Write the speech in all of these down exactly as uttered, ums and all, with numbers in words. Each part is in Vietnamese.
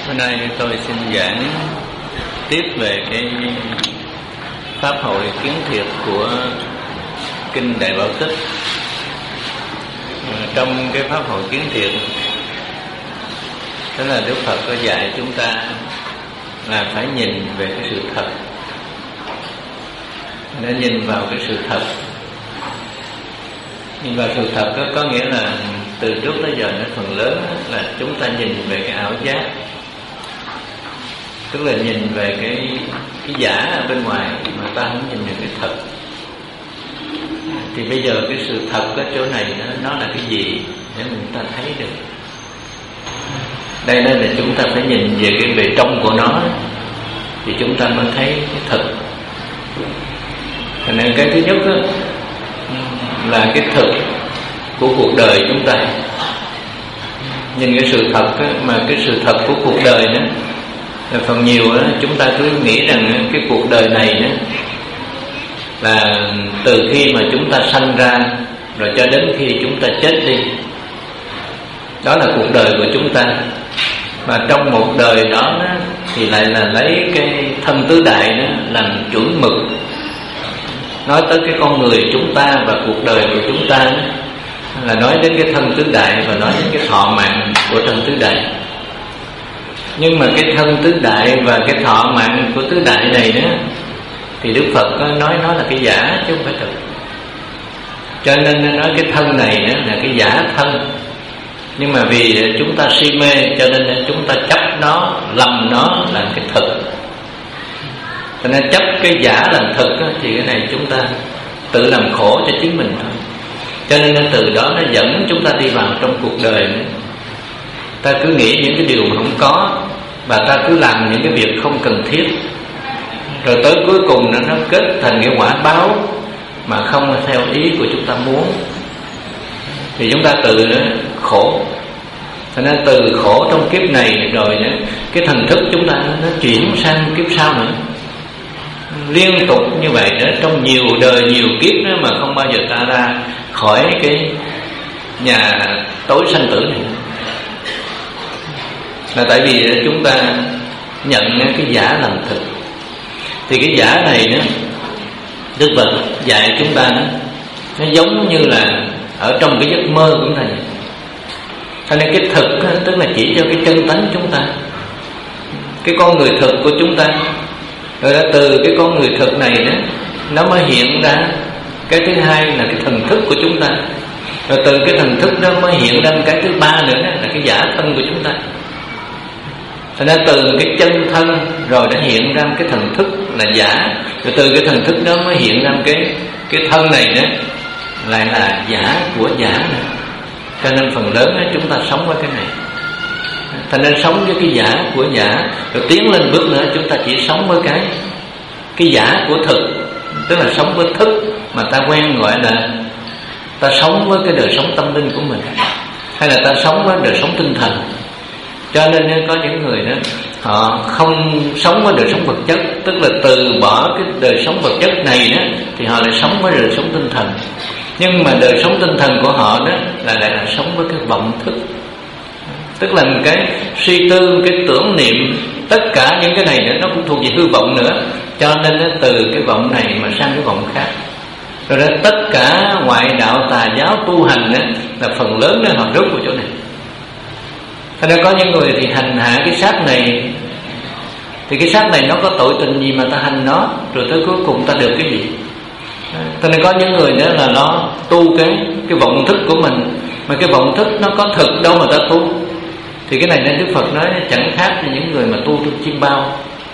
Hôm nay tôi xin giảng tiếp về cái pháp hội kiến thiệt của kinh Đại Bảo Tích. Trong cái pháp hội kiến thiệt, đó là Đức Phật có dạy chúng ta là phải nhìn về cái sự thật, để nhìn vào cái sự thật. Nhìn vào sự thật đó có nghĩa là từ trước tới giờ nó phần lớn là chúng ta nhìn về cái ảo giác, tức là nhìn về cái cái giả ở bên ngoài mà ta không nhìn về cái thật. Thì bây giờ cái sự thật ở chỗ này nó, nó là cái gì để mình ta thấy được. Đây nên là chúng ta phải nhìn về cái bề trong của nó thì chúng ta mới thấy cái thật. Cho nên cái thứ nhất đó, là cái thực của cuộc đời chúng ta. Nhìn cái sự thật đó, mà cái sự thật của cuộc đời đó là phần nhiều đó, chúng ta cứ nghĩ rằng cái cuộc đời này đó là từ khi mà chúng ta sanh ra rồi cho đến khi chúng ta chết đi, đó là cuộc đời của chúng ta. Và trong một đời đó, đó thì lại là lấy cái thân tứ đại đó làm chuẩn mực, nói tới cái con người chúng ta và cuộc đời của chúng ta đó, là nói đến cái thân tứ đại và nói đến cái thọ mạng của thân tứ đại. Nhưng mà cái thân tứ đại và cái thọ mạng của tứ đại này đó thì Đức Phật có nói nó là cái giả chứ không phải thật. Cho nên nó nói cái thân này đó là cái giả thân. Nhưng mà vì chúng ta si mê cho nên chúng ta chấp nó, lầm nó làm cái thực. Cho nên chấp cái giả làm thực đó, thì cái này chúng ta tự làm khổ cho chính mình thôi. Cho nên từ đó nó dẫn chúng ta đi vào trong cuộc đời nữa. Ta cứ nghĩ những cái điều mà không có, và ta cứ làm những cái việc không cần thiết, rồi tới cuối cùng nó, nó kết thành cái quả báo mà không theo ý của chúng ta muốn, thì chúng ta tự nó khổ. Cho nên từ khổ trong kiếp này rồi đó, cái thần thức chúng ta nó chuyển sang kiếp sau nữa, liên tục như vậy đó, trong nhiều đời nhiều kiếp đó, mà không bao giờ ta ra khỏi cái nhà tối sanh tử này. Là tại vì chúng ta nhận cái giả làm thực. Thì cái giả này đó, Đức Phật dạy chúng ta đó, nó giống như là ở trong cái giấc mơ của thầy. Cho nên cái thực đó, tức là chỉ cho cái chân tánh chúng ta, cái con người thực của chúng ta. Rồi đó, từ cái con người thực này đó, nó mới hiện ra cái thứ hai là cái thần thức của chúng ta. Rồi từ cái thần thức đó mới hiện ra cái thứ ba nữa đó, là cái giả thân của chúng ta. Cho nên từ cái chân thân rồi đã hiện ra cái thần thức là giả. Rồi từ cái thần thức đó mới hiện ra cái cái thân này đó lại là giả của giả nữa. Cho nên phần lớn đó, chúng ta sống với cái này. Thành nên sống với cái giả của giả. Rồi tiến lên bước nữa chúng ta chỉ sống với cái cái giả của thực, tức là sống với thức mà ta quen gọi là ta sống với cái đời sống tâm linh của mình, hay là ta sống với đời sống tinh thần. Cho nên có những người đó họ không sống với đời sống vật chất, tức là từ bỏ cái đời sống vật chất này đó thì họ lại sống với đời sống tinh thần. Nhưng mà đời sống tinh thần của họ đó là lại là sống với cái vọng thức, tức là cái suy tư, cái tưởng niệm, tất cả những cái này nữa nó cũng thuộc về hư vọng nữa. Cho nên nó từ cái vọng này mà sang cái vọng khác. Rồi đó, tất cả ngoại đạo tà giáo tu hành đó, là phần lớn đó họ rớt vào chỗ này. Thành ra có những người thì hành hạ cái xác này, thì cái xác này nó có tội tình gì mà ta hành nó, rồi tới cuối cùng ta được cái gì. Thành ra có những người nữa là nó tu cái cái vọng thức của mình, mà cái vọng thức nó có thực đâu mà ta tu. Thì cái này nên Đức Phật nói chẳng khác như những người mà tu trong chim bao.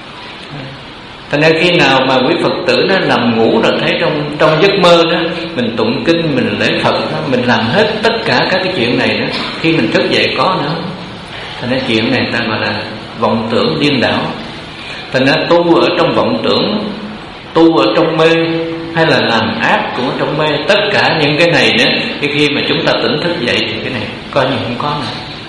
Thành ra khi nào mà quý Phật tử nó nằm ngủ rồi thấy trong trong giấc mơ đó mình tụng kinh, mình lễ Phật đó, mình làm hết tất cả các cái chuyện này đó, khi mình thức dậy có nữa. Thành ra chuyện này ta gọi là vọng tưởng điên đảo. Thành ra tu ở trong vọng tưởng, tu ở trong mê, hay là làm ác cũng ở trong mê, tất cả những cái này nữa, cái khi mà chúng ta tỉnh thức dậy thì cái này coi như không có nữa.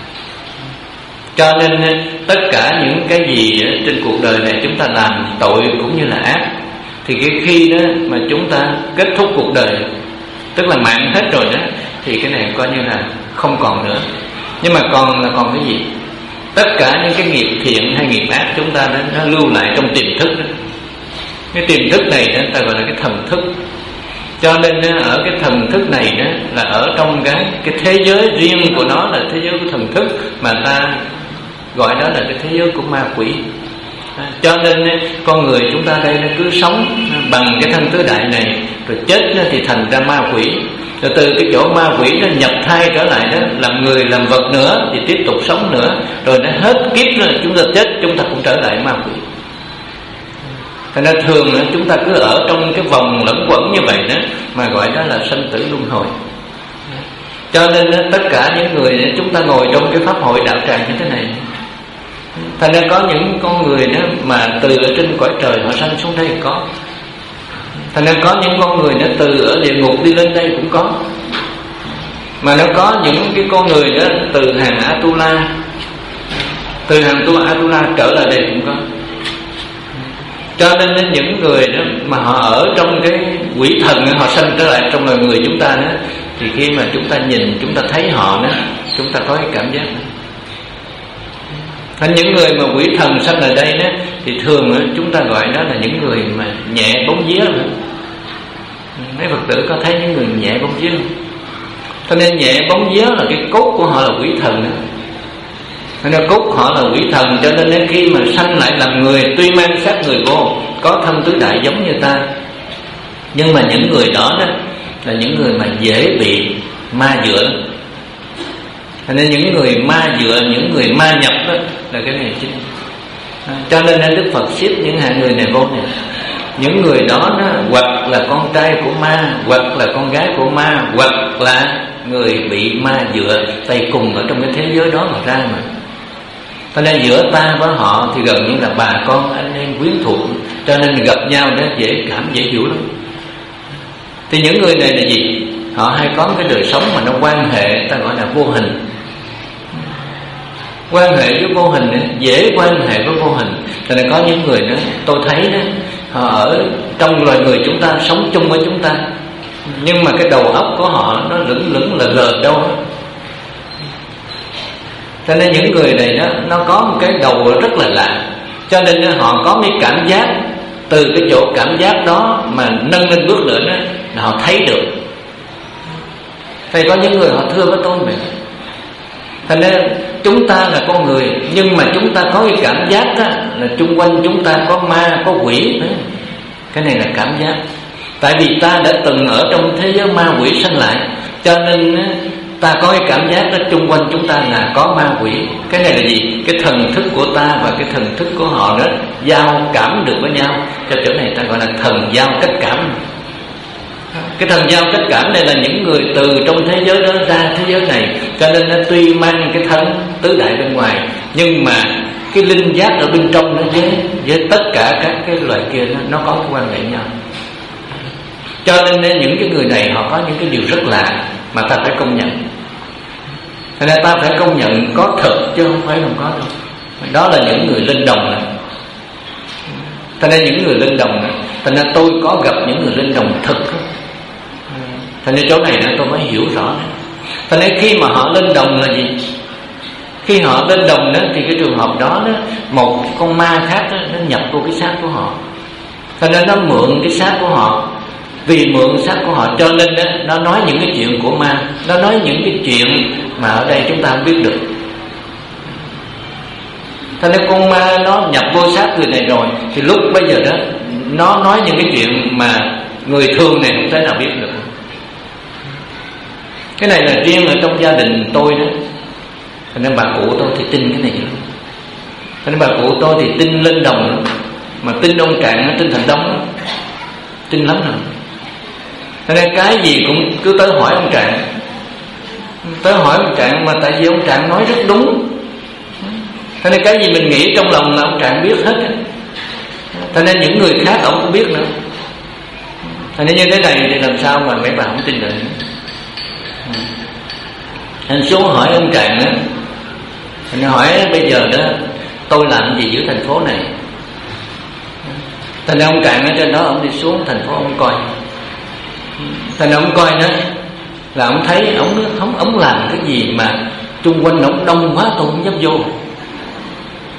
Cho nên tất cả những cái gì trên cuộc đời này chúng ta làm tội cũng như là ác, thì cái khi đó mà chúng ta kết thúc cuộc đời, tức là mạng hết rồi đó, thì cái này coi như là không còn nữa. Nhưng mà còn là còn cái gì? Tất cả những cái nghiệp thiện hay nghiệp ác chúng ta nó, nó lưu lại trong tiềm thức đó. Cái tiềm thức này đó, ta gọi là cái thần thức. Cho nên ở cái thần thức này đó, là ở trong cái cái thế giới riêng của nó, là thế giới của thần thức, mà ta gọi đó là cái thế giới của ma quỷ. Cho nên con người chúng ta đây nó cứ sống bằng cái thân tứ đại này, rồi chết thì thành ra ma quỷ. Rồi từ cái chỗ ma quỷ nó nhập thai trở lại đó, làm người làm vật nữa, thì tiếp tục sống nữa. Rồi nó hết kiếp rồi chúng ta chết, chúng ta cũng trở lại ma quỷ. Thành ra thường chúng ta cứ ở trong cái vòng lẫn quẩn như vậy đó, mà gọi đó là sanh tử luân hồi. Cho nên tất cả những người chúng ta ngồi trong cái pháp hội đạo tràng như thế này, thành ra có những con người đó mà từ ở trên cõi trời họ sanh xuống đây có. Thành ra có những con người đó từ ở địa ngục đi lên đây cũng có. Mà nó có những cái con người đó từ hàng Atula, từ hàng tu Atula trở lại đây cũng có. Cho nên những người đó mà họ ở trong cái quỷ thần, họ sanh trở lại trong loài người chúng ta đó, thì khi mà chúng ta nhìn, chúng ta thấy họ đó, chúng ta có cái cảm giác đó. Thành những người mà quỷ thần sanh ở đây đó, thì thường chúng ta gọi đó là những người mà nhẹ bóng vía nữa. Mấy Phật tử có thấy những người nhẹ bóng vía không? Cho nên nhẹ bóng vía là cái cốt của họ là quỷ thần đó. Cho nên cốt họ là quỷ thần, cho nên đến khi mà sanh lại làm người, tuy mang xác người vô, có thân tứ đại giống như ta, nhưng mà những người đó đó là những người mà dễ bị ma dựa. Cho nên những người ma dựa, những người ma nhập đó là cái này chính. Cho nên Đức Phật xếp những hạng người này vô này. Những người đó, đó hoặc là con trai của ma, hoặc là con gái của ma, hoặc là người bị ma dựa, tay cùng ở trong cái thế giới đó mà ra mà. Cho nên giữa ta với họ thì gần như là bà con, anh em, quyến thuộc, cho nên gặp nhau đó dễ cảm, dễ hiểu lắm. Thì những người này là gì? Họ hay có cái đời sống mà nó quan hệ, ta gọi là vô hình. Quan hệ với vô hình ấy, dễ quan hệ với vô hình. Cho nên có những người đó, tôi thấy đó, họ ở trong loài người chúng ta, sống chung với chúng ta, nhưng mà cái đầu óc của họ nó lững lững là lờ đâu đó. Cho nên những người này đó, nó có một cái đầu rất là lạ. Cho nên họ có cái cảm giác, từ cái chỗ cảm giác đó mà nâng lên bước nữa đó, là họ thấy được. Thì có những người họ thưa với tôi vậy. Thành nên chúng ta là con người, nhưng mà chúng ta có cái cảm giác đó, là chung quanh chúng ta có ma, có quỷ nữa. Cái này là cảm giác. Tại vì ta đã từng ở trong thế giới ma quỷ sanh lại, cho nên ta có cái cảm giác đó, chung quanh chúng ta là có ma quỷ. Cái này là gì? Cái thần thức của ta và cái thần thức của họ đó giao cảm được với nhau. Cho chỗ này ta gọi là thần giao cách cảm. Cái thần giao cách cảm này là những người từ trong thế giới đó ra thế giới này, cho nên nó tuy mang cái thân tứ đại bên ngoài, nhưng mà cái linh giác ở bên trong nó với, với tất cả các cái loại kia nó, nó có quan hệ nhau. Cho nên những cái người này họ có những cái điều rất lạ mà ta phải công nhận. Cho nên ta phải công nhận có thật chứ không phải không có đâu. Đó là những người linh đồng này. Cho nên những người linh đồng này, cho nên tôi có gặp những người linh đồng thực. Cho nên chỗ này tôi mới hiểu rõ này. Cho nên khi mà họ lên đồng là gì? Khi họ lên đồng đó, thì cái trường hợp đó, đó một con ma khác đó, nó nhập vô cái xác của họ. Cho nên nó mượn cái xác của họ. Vì mượn xác của họ cho nên đó, nó nói những cái chuyện của ma. Nó nói những cái chuyện mà ở đây chúng ta không biết được. Cho nên con ma nó nhập vô xác người này rồi, thì lúc bây giờ đó nó nói những cái chuyện mà người thường này không thể nào biết được. Cái này là riêng ở trong gia đình tôi đó. Cho nên bà cụ tôi thì tin cái này lắm. Cho nên bà cụ tôi thì tin lên đồng lắm. Mà tin ông Trạng, tin Thành Đông lắm. Tin lắm rồi. Cho nên cái gì cũng cứ tới hỏi ông Trạng. Tới hỏi ông Trạng, mà tại vì ông Trạng nói rất đúng. Cho nên cái gì mình nghĩ trong lòng là ông Trạng biết hết. Cho nên những người khác ông cũng biết nữa. Cho nên như thế này thì làm sao mà mấy bà không tin được. Anh xuống hỏi ông Trạng đó, anh hỏi bây giờ đó tôi làm gì giữa thành phố này. Thành ra ông Trạng ở trên đó, ông đi xuống thành phố ông coi. Thành ra ông coi đó là ông thấy ông không ông làm cái gì mà chung quanh ông đông quá tôi không dám vô.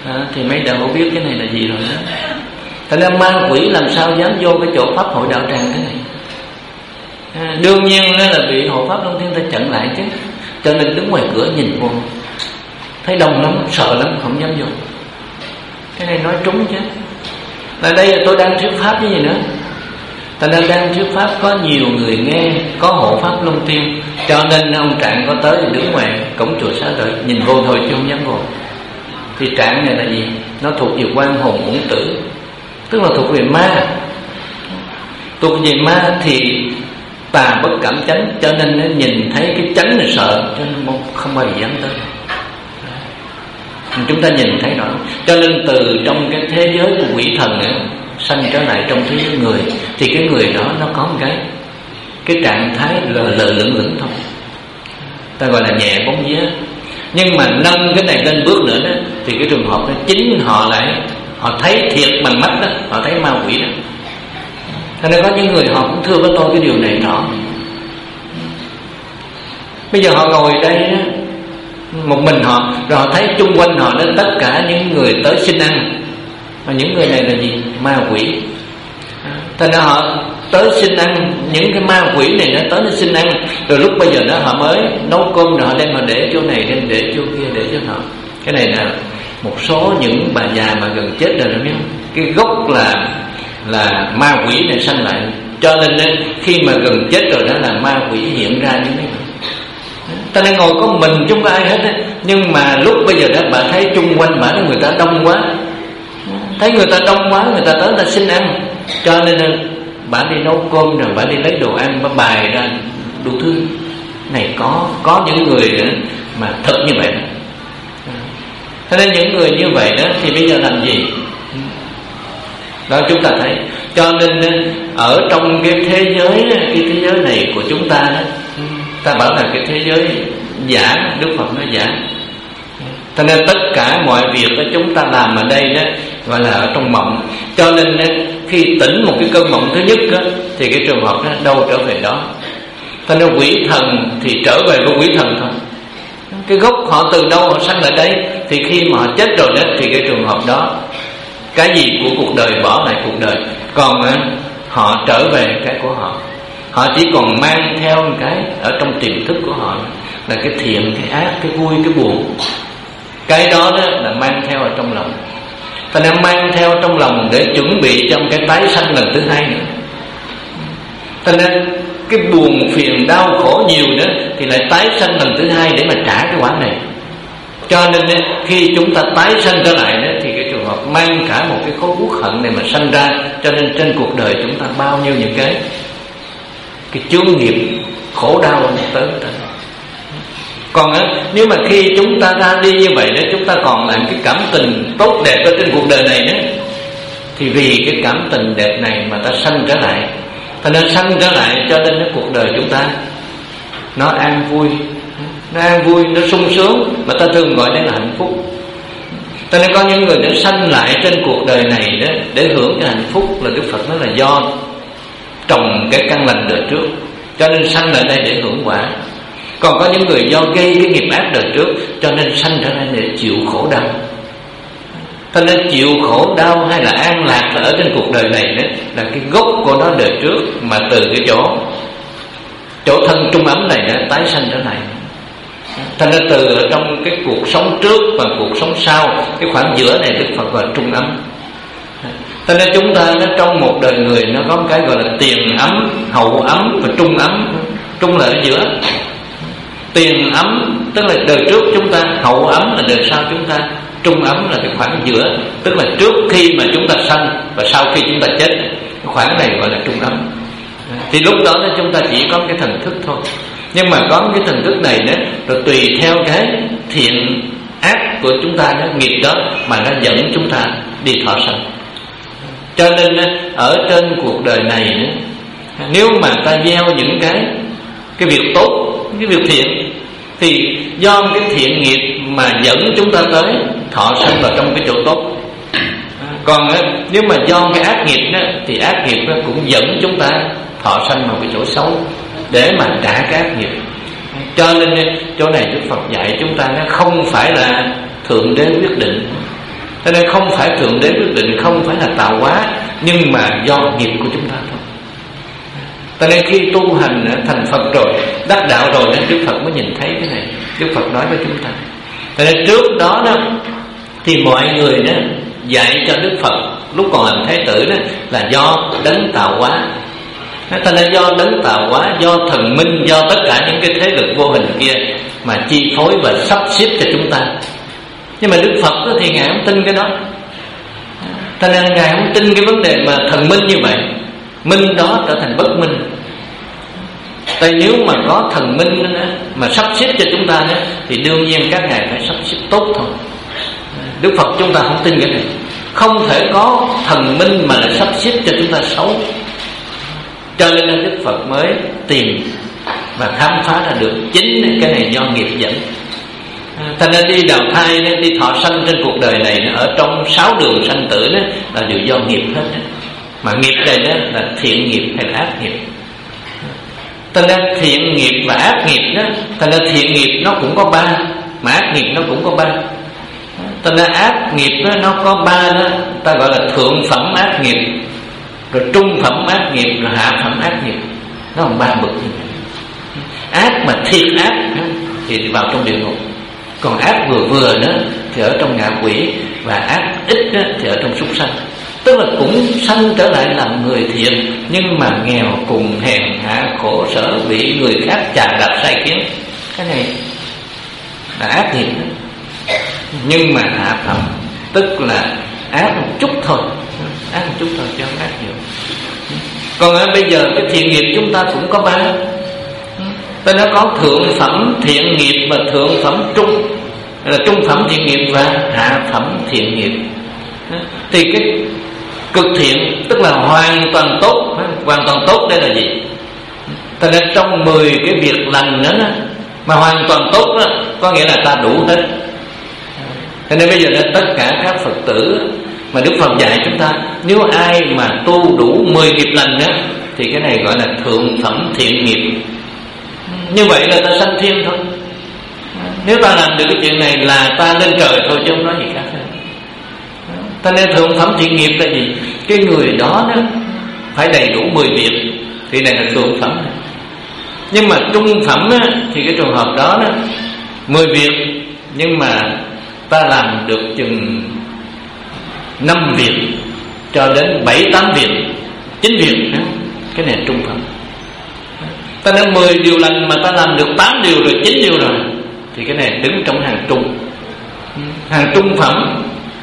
à, thì mấy đạo biết cái này là gì rồi đó. Thành ra ma quỷ làm sao dám vô cái chỗ pháp hội đạo tràng thế này. à, Đương nhiên là bị hộ pháp Long Thiên ta chặn lại chứ. Cho nên đứng ngoài cửa nhìn vô, thấy đông lắm, sợ lắm, không dám vô. Cái này nói trúng chứ. Là đây là tôi đang thuyết pháp cái gì nữa. Thành ra đang thuyết pháp có nhiều người nghe, có hộ pháp Long Tiên, cho nên ông Trạng có tới thì đứng ngoài cổng chùa Xá Lợi nhìn vô thôi chứ không dám vô. Thì Trạng này là gì? Nó thuộc về quan hồn uổng tử, tức là thuộc về ma. Thuộc về ma thì tà bất cảm chánh, cho nên nó nhìn thấy cái chánh là sợ, cho nên không bao giờ dám tới. Chúng ta nhìn thấy rõ. Cho nên từ trong cái thế giới của quỷ thần ấy, sanh trở lại trong thế giới người, thì cái người đó nó có một cái cái trạng thái lờ lờ lửng lửng thôi, ta gọi là nhẹ bóng vía. Nhưng mà nâng cái này lên bước nữa đó, thì cái trường hợp đó chính họ lại họ thấy thiệt bằng mắt đó, họ thấy ma quỷ đó. Cho nên có những người họ cũng thưa với tôi cái điều này rõ. Bây giờ họ ngồi đây đó, một mình họ, rồi họ thấy chung quanh họ đó tất cả những người tới xin ăn, mà những người này là gì? Ma quỷ. Thành ra họ tới xin ăn, những cái ma quỷ này nó tới nó xin ăn, rồi lúc bây giờ đó họ mới nấu cơm, rồi họ đem họ để chỗ này, đem để chỗ kia, để cho họ. Cái này là một số những bà già mà gần chết rồi, biết không? Cái gốc là là ma quỷ này sanh lại, cho nên khi mà gần chết rồi đó là ma quỷ hiện ra như thế này. Ta đang ngồi có mình chứ không có ai hết á, nhưng mà lúc bây giờ đó bà thấy chung quanh bà người ta đông quá, thấy người ta đông quá, người ta tới ta xin ăn, cho nên bà đi nấu cơm, rồi bà đi lấy đồ ăn, bà bày ra đủ thứ. Này có có những người nữa mà thật như vậy. Thế nên những người như vậy đó thì bây giờ làm gì? Đó chúng ta thấy. Cho nên ở trong cái thế giới, cái thế giới này của chúng ta đó, ta bảo là cái thế giới giả, Đức Phật nói giả. Cho nên tất cả mọi việc đó chúng ta làm ở đây đó gọi là ở trong mộng. Cho nên khi tỉnh một cái cơn mộng thứ nhất đó, thì cái trường hợp đó đâu trở về đó. Cho nên quỷ thần thì trở về với quỷ thần thôi. Cái gốc họ từ đâu họ sanh lại đây, thì khi mà họ chết rồi đó thì cái trường hợp đó, cái gì của cuộc đời bỏ lại cuộc đời, còn họ trở về cái của họ. Họ chỉ còn mang theo một cái ở trong tiềm thức của họ là cái thiện, cái ác, cái vui, cái buồn. Cái đó, đó là mang theo ở trong lòng. Ta nên mang theo trong lòng để chuẩn bị trong cái tái sanh lần thứ hai nữa. Ta nên cái buồn phiền đau khổ nhiều nữa thì lại tái sanh lần thứ hai để mà trả cái quả này. Cho nên khi chúng ta tái sanh trở lại đó, thì cái trường hợp mang cả một cái khối uất hận này mà sanh ra. Cho nên trên cuộc đời chúng ta bao nhiêu những cái cái chướng nghiệp khổ đau tới tới. Còn á, nếu mà khi chúng ta ra đi như vậy đó, chúng ta còn làm cái cảm tình tốt đẹp ở trên cuộc đời này nữa, thì vì cái cảm tình đẹp này mà ta sanh trở lại. Ta nên sanh trở lại, cho nên cái cuộc đời chúng ta nó an vui, nó an vui, nó sung sướng, mà ta thường gọi đây là hạnh phúc. Cho nên có những người đã sanh lại trên cuộc đời này đó để hưởng cái hạnh phúc, là Đức Phật nói là do trồng cái căn lành đời trước, cho nên sanh lại đây để hưởng quả. Còn có những người do gây cái nghiệp ác đời trước, cho nên sanh trở lại để chịu khổ đau. Cho nên chịu khổ đau hay là an lạc là ở trên cuộc đời này đó, là cái gốc của nó đời trước, mà từ cái chỗ chỗ thân trung ấm này đó tái sanh trở lại. Cho nên từ ở trong cái cuộc sống trước và cuộc sống sau, cái khoảng giữa này Đức Phật gọi là trung ấm. Cho nên chúng ta nó trong một đời người nó có một cái gọi là tiền ấm, hậu ấm và trung ấm. Trung là ở giữa. Tiền ấm tức là đời trước chúng ta, hậu ấm là đời sau chúng ta, trung ấm là cái khoảng giữa, tức là trước khi mà chúng ta sanh và sau khi chúng ta chết. Cái khoảng này gọi là trung ấm. Thì lúc đó chúng ta chỉ có cái thần thức thôi. Nhưng mà có cái thần thức này nữa, rồi tùy theo cái thiện ác của chúng ta đó, nghiệp đó mà nó dẫn chúng ta đi thọ sanh. Cho nên ở trên cuộc đời này nữa, nếu mà ta gieo những cái cái việc tốt, cái việc thiện, thì do cái thiện nghiệp mà dẫn chúng ta tới thọ sanh vào trong cái chỗ tốt. Còn nếu mà do cái ác nghiệp đó, thì ác nghiệp đó cũng dẫn chúng ta thọ sanh vào cái chỗ xấu để mà trả cái ác nghiệp. Cho nên chỗ này Đức Phật dạy chúng ta nó không phải là thượng đế quyết định, Cho nên không phải Thượng Đế quyết định, không phải là tạo hóa, nhưng mà do nghiệp của chúng ta thôi. Cho nên khi tu hành thành Phật rồi, đắc đạo rồi, Đức Phật mới nhìn thấy cái này. Đức Phật nói với chúng ta. Cho nên trước đó đó thì mọi người đó dạy cho Đức Phật lúc còn làm Thái tử đó là do đấng tạo hóa. Cho nên do đấng tạo hóa, do thần minh, do tất cả những cái thế lực vô hình kia mà chi phối và sắp xếp cho chúng ta. Nhưng mà Đức Phật đó thì Ngài không tin cái đó. Cho nên Ngài không tin cái vấn đề mà thần minh như vậy, minh đó trở thành bất minh. Tại nếu mà có thần minh đó, mà sắp xếp cho chúng ta đó, thì đương nhiên các ngài phải sắp xếp tốt thôi. Đức Phật chúng ta không tin cái này. Không thể có thần minh mà lại sắp xếp cho chúng ta xấu. Cho nên Đức Phật mới tìm và khám phá ra được chính cái này do nghiệp dẫn. Thành ra đi đào thai, đi thọ sanh trên cuộc đời này, ở trong sáu đường sanh tử đó, là đều do nghiệp hết. Mà nghiệp này đó là thiện nghiệp hay là ác nghiệp. Thành ra thiện nghiệp và ác nghiệp đó, thành ra thiện nghiệp nó cũng có ba, mà ác nghiệp nó cũng có ba. Thành ra ác nghiệp đó, nó có ba đó, ta gọi là thượng phẩm ác nghiệp, rồi trung phẩm ác nghiệp, rồi hạ phẩm ác nghiệp. Nó còn ba bậc như vậy. Ác mà thiệt ác thì vào trong địa ngục, còn ác vừa vừa đó thì ở trong ngạ quỷ, và ác ít đó thì ở trong súc sanh. Tức là cũng sanh trở lại làm người thiện, nhưng mà nghèo cùng, hèn hạ, khổ sở, bị người khác chà đạp sai khiến. Cái này là ác nghiệp đó. Nhưng mà hạ phẩm, tức là ác một chút thôi, ác một chút thôi chứ không ác nhiều. Còn ở bây giờ cái thiện nghiệp chúng ta cũng có ba. Tên nó có thượng phẩm thiện nghiệp và thượng phẩm trung, là trung phẩm thiện nghiệp và hạ phẩm thiện nghiệp. Thì cái cực thiện tức là hoàn toàn tốt. Hoàn toàn tốt đây là gì? Thật ra trong mười cái việc lành đó, mà hoàn toàn tốt đó, có nghĩa là ta đủ hết. Cho nên bây giờ tất cả các Phật tử mà Đức Phật dạy chúng ta, nếu ai mà tu đủ mười nghiệp lành đó, thì cái này gọi là thượng phẩm thiện nghiệp. Như vậy là ta sanh thiên thôi. Nếu ta làm được cái chuyện này là ta lên trời thôi, chứ không nói gì khác. Ta nên thượng phẩm thiện nghiệp là gì? Cái người đó, đó phải đầy đủ mười việc, thì này là thượng phẩm. Nhưng mà trung phẩm á, thì cái trường hợp đó, đó mười việc, nhưng mà ta làm được chừng năm việc cho đến bảy tám việc, chín việc đó. Cái này là trung phẩm. Ta nên mười điều lành mà ta làm được tám điều rồi, chín điều rồi, thì cái này đứng trong hàng trung, hàng trung phẩm.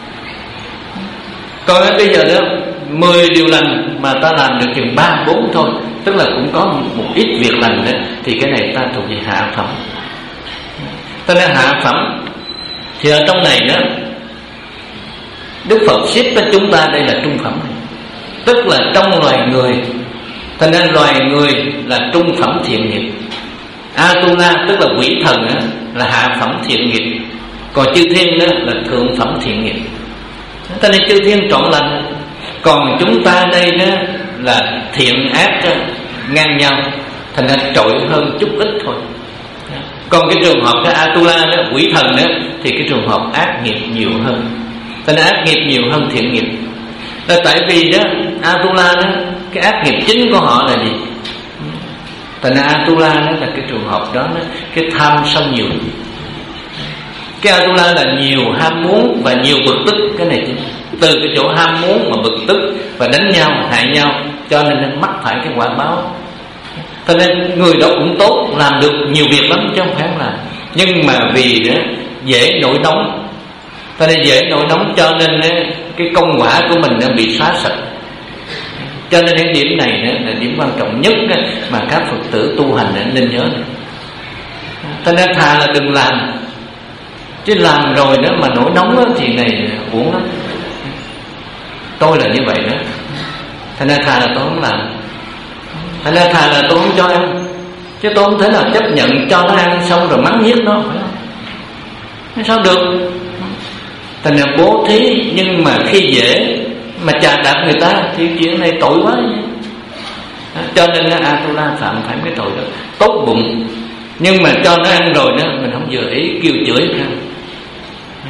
Còn bây giờ đó mười điều lành mà ta làm được chừng ba bốn thôi, tức là cũng có một ít việc lành đó, thì cái này ta thuộc về hạ phẩm. Ta nên hạ phẩm thì ở trong này đó Đức Phật xếp cho chúng ta đây là trung phẩm, tức là trong loài người. Cho nên loài người là trung phẩm thiện nghiệp. Atula tức là quỷ thần đó, là hạ phẩm thiện nghiệp. Còn chư thiên đó là thượng phẩm thiện nghiệp. Cho nên chư thiên trọn lành. Còn chúng ta đây đó là thiện ác đó, ngang nhau, thành ra trội hơn chút ít thôi. Còn cái trường hợp cái Atula đó, quỷ thần đó, thì cái trường hợp ác nghiệp nhiều hơn. Cho nên ác nghiệp nhiều hơn thiện nghiệp. Là tại vì đó Atula đó, cái ác nghiệp chính của họ là gì? Tại nên Atula đó là cái trường hợp đó, đó cái tham sân nhiều. Cái Atula là nhiều ham muốn và nhiều bực tức. Cái này chính từ cái chỗ ham muốn mà bực tức và đánh nhau, hại nhau, cho nên nên mắc phải cái quả báo. Cho nên người đó cũng tốt, làm được nhiều việc lắm chứ không phải không làm. Nhưng mà vì đó dễ nổi nóng, cho nên dễ nổi nóng cho nên cái công quả của mình nó bị xóa sạch. Cho nên cái điểm này là điểm quan trọng nhất mà các Phật tử tu hành nên nhớ. Cho nên thà là đừng làm, chứ làm rồi đó mà nổi nóng thì này uổng lắm. Tôi là như vậy đó. Thành ra thà là tôi không làm, thành ra thà là tôi không cho ăn, chứ tôi không thể nào chấp nhận cho nó ăn xong rồi mắng nhiếc nó, phải không? Sao được? Thành ra bố thí, nhưng mà khi dễ mà chà đạp người ta thì chuyện này tội quá. Cho nên là Atula phạm phải cái tội đó. Tốt bụng, nhưng mà cho nó ăn rồi đó mình không vừa ý, kêu chửi không.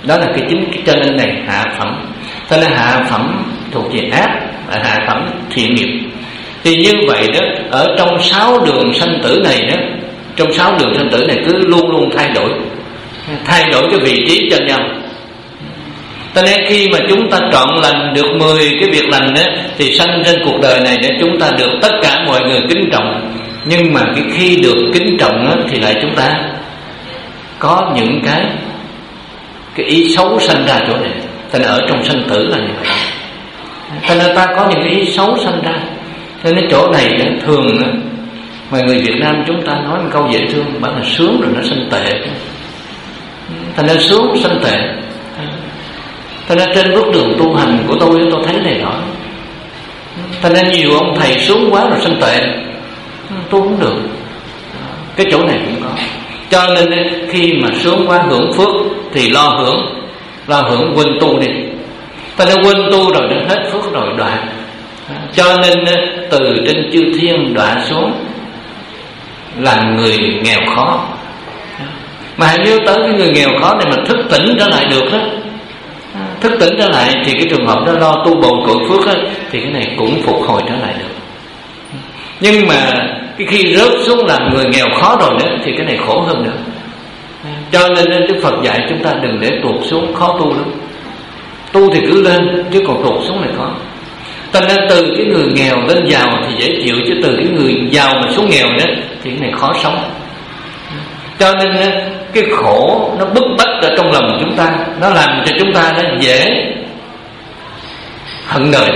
Đó là cái chính cái cho nên này hạ phẩm. Cho nên hạ phẩm thuộc về ác, hạ phẩm thiện nghiệp. Thì như vậy đó, ở trong sáu đường sanh tử này đó, trong sáu đường sanh tử này cứ luôn luôn thay đổi, thay đổi cái vị trí cho nhau. Cho nên khi mà chúng ta trọn lành được mười cái việc lành đó, thì sanh trên cuộc đời này để chúng ta được tất cả mọi người kính trọng. Nhưng mà cái khi được kính trọng đó, thì lại chúng ta có những cái cái ý xấu sanh ra chỗ này. Cho nên ở trong sanh tử là như vậy. Cho nên ta có những cái ý xấu sanh ra. Cho nên chỗ này đó, thường đó, mà người Việt Nam chúng ta nói một câu dễ thương, bảo là sướng rồi nó sanh tệ. Cho nên sướng sanh tệ. Cho nên trên bước đường tu hành của tôi, tôi thấy này rõ. Cho nên nhiều ông thầy sướng quá rồi sanh tệ, tu không được. Cái chỗ này cũng có. Cho nên khi mà sướng quá hưởng phước thì lo hưởng, lo hưởng quên tu đi. Ta đã quên tu rồi đến hết phước rồi đọa. Cho nên từ trên chư thiên đọa xuống làm người nghèo khó. Mà hãy nhớ tới cái người nghèo khó này mà thức tỉnh trở lại được đó, thức tỉnh trở lại thì cái trường hợp đó lo tu bồi cội phước đó, thì cái này cũng phục hồi trở lại được. Nhưng mà cái khi rớt xuống làm người nghèo khó rồi nữa thì cái này khổ hơn nữa. Cho nên Đức Phật dạy chúng ta đừng để tuột xuống, khó tu lắm. Tu thì cứ lên, chứ còn tuột xuống này khó. Cho nên từ cái người nghèo lên giàu thì dễ chịu, chứ từ cái người giàu mà xuống nghèo nữa thì cái này khó sống. Cho nên cái khổ nó bức bách ở trong lòng chúng ta, nó làm cho chúng ta nó dễ hận đời.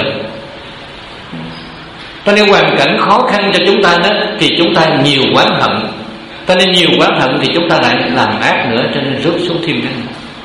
Cho nên hoàn cảnh khó khăn cho chúng ta đó thì chúng ta nhiều oán hận. Cho nên nhiều oán hận thì chúng ta lại làm ác nữa, cho nên rớt xuống thiên đàng.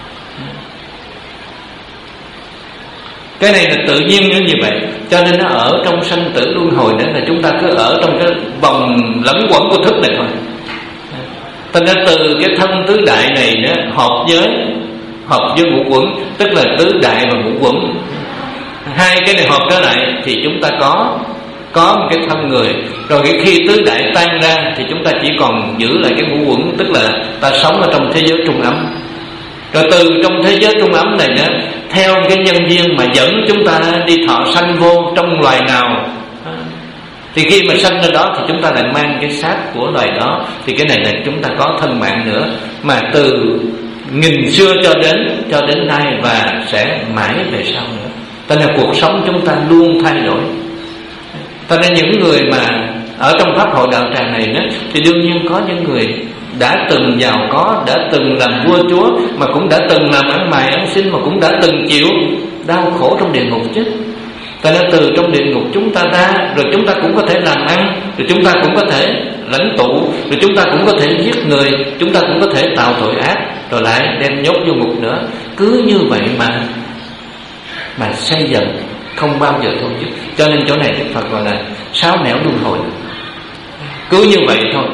Cái này là tự nhiên như vậy. Cho nên nó ở trong sanh tử luân hồi nữa, là chúng ta cứ ở trong cái vòng lẫn quẩn của thức này thôi. Cho nên từ cái thân tứ đại này nữa hợp với hợp với ngũ quẩn, tức là tứ đại và ngũ quẩn, hai cái này hợp trở lại thì chúng ta có có một cái thân người. Rồi cái khi tứ đại tan ra thì chúng ta chỉ còn giữ lại cái ngũ quẩn, tức là ta sống ở trong thế giới trung ấm. Rồi từ trong thế giới trung ấm này nữa, theo cái nhân duyên mà dẫn chúng ta đi thọ sanh vô trong loài nào, thì khi mà sanh ra đó thì chúng ta lại mang cái xác của loài đó. Thì cái này là chúng ta có thân mạng nữa, mà từ nghìn xưa cho đến cho đến nay và sẽ mãi về sau nữa. Cho nên cuộc sống chúng ta luôn thay đổi. Cho nên những người mà ở trong pháp hội đạo tràng này đó, thì đương nhiên có những người đã từng giàu có, đã từng làm vua chúa, mà cũng đã từng làm ăn mày ăn xin, mà cũng đã từng chịu đau khổ trong địa ngục chứ. Cho nên từ trong địa ngục chúng ta ra, rồi chúng ta cũng có thể làm ăn, rồi chúng ta cũng có thể lãnh tụ, rồi chúng ta cũng có thể giết người, chúng ta cũng có thể tạo tội ác, rồi lại đem nhốt vô ngục nữa. Cứ như vậy mà mà xây dần, không bao giờ thôi chứ. Cho nên chỗ này Đức Phật gọi là sáu nẻo luân hồi. Cứ như vậy thôi,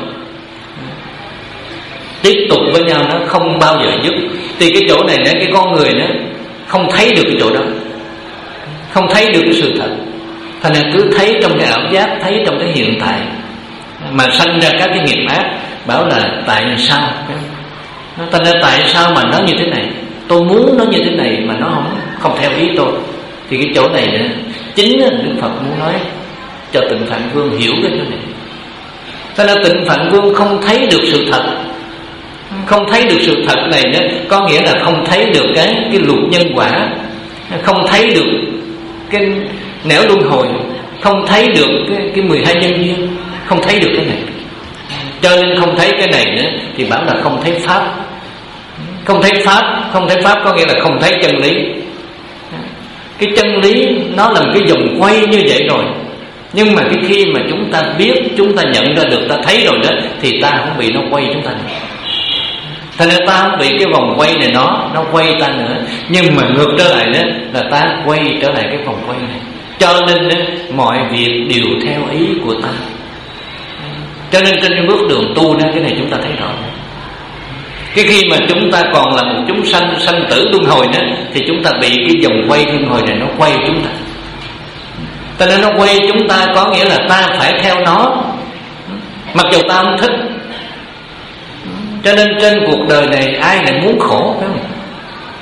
tiếp tục với nhau, nó không bao giờ dứt. Thì cái chỗ này nữa, cái con người nó không thấy được cái chỗ đó, không thấy được cái sự thật, thành ra cứ thấy trong cái ảo giác, thấy trong cái hiện tại mà sanh ra các cái nghiệp ác. Bảo là tại sao, nó thành ra tại sao mà nó như thế này, tôi muốn nó như thế này mà nó không không theo ý tôi. Thì cái chỗ này nữa, chính Đức Phật muốn nói cho Tịnh Phạn Vương hiểu cái chỗ này. Cho nên Tịnh Phạn Vương không thấy được sự thật, không thấy được sự thật này nữa, có nghĩa là không thấy được cái cái luật nhân quả, không thấy được cái nẻo luân hồi, không thấy được cái, cái mười hai nhân duyên, không thấy được cái này. Cho nên không thấy cái này nữa thì bảo là không thấy pháp. Không thấy pháp, không thấy pháp có nghĩa là không thấy chân lý. Cái chân lý nó là một cái vòng quay như vậy rồi, nhưng mà cái khi mà chúng ta biết, chúng ta nhận ra được, ta thấy rồi đó, thì ta không bị nó quay chúng ta nữa. Thành ra ta không bị cái vòng quay này nó nó quay ta nữa, nhưng mà ngược trở lại đó là ta quay trở lại cái vòng quay này. Cho nên đó, mọi việc đều theo ý của ta. Cho nên trên cái bước đường tu đó, cái này chúng ta thấy rõ. Cái khi mà chúng ta còn là một chúng sanh sanh tử luân hồi đó, thì chúng ta bị cái vòng quay luân hồi này nó quay chúng ta. Cho nên nó quay chúng ta có nghĩa là ta phải theo nó, mặc dù ta không thích. Cho nên trên cuộc đời này ai lại muốn khổ, phải không?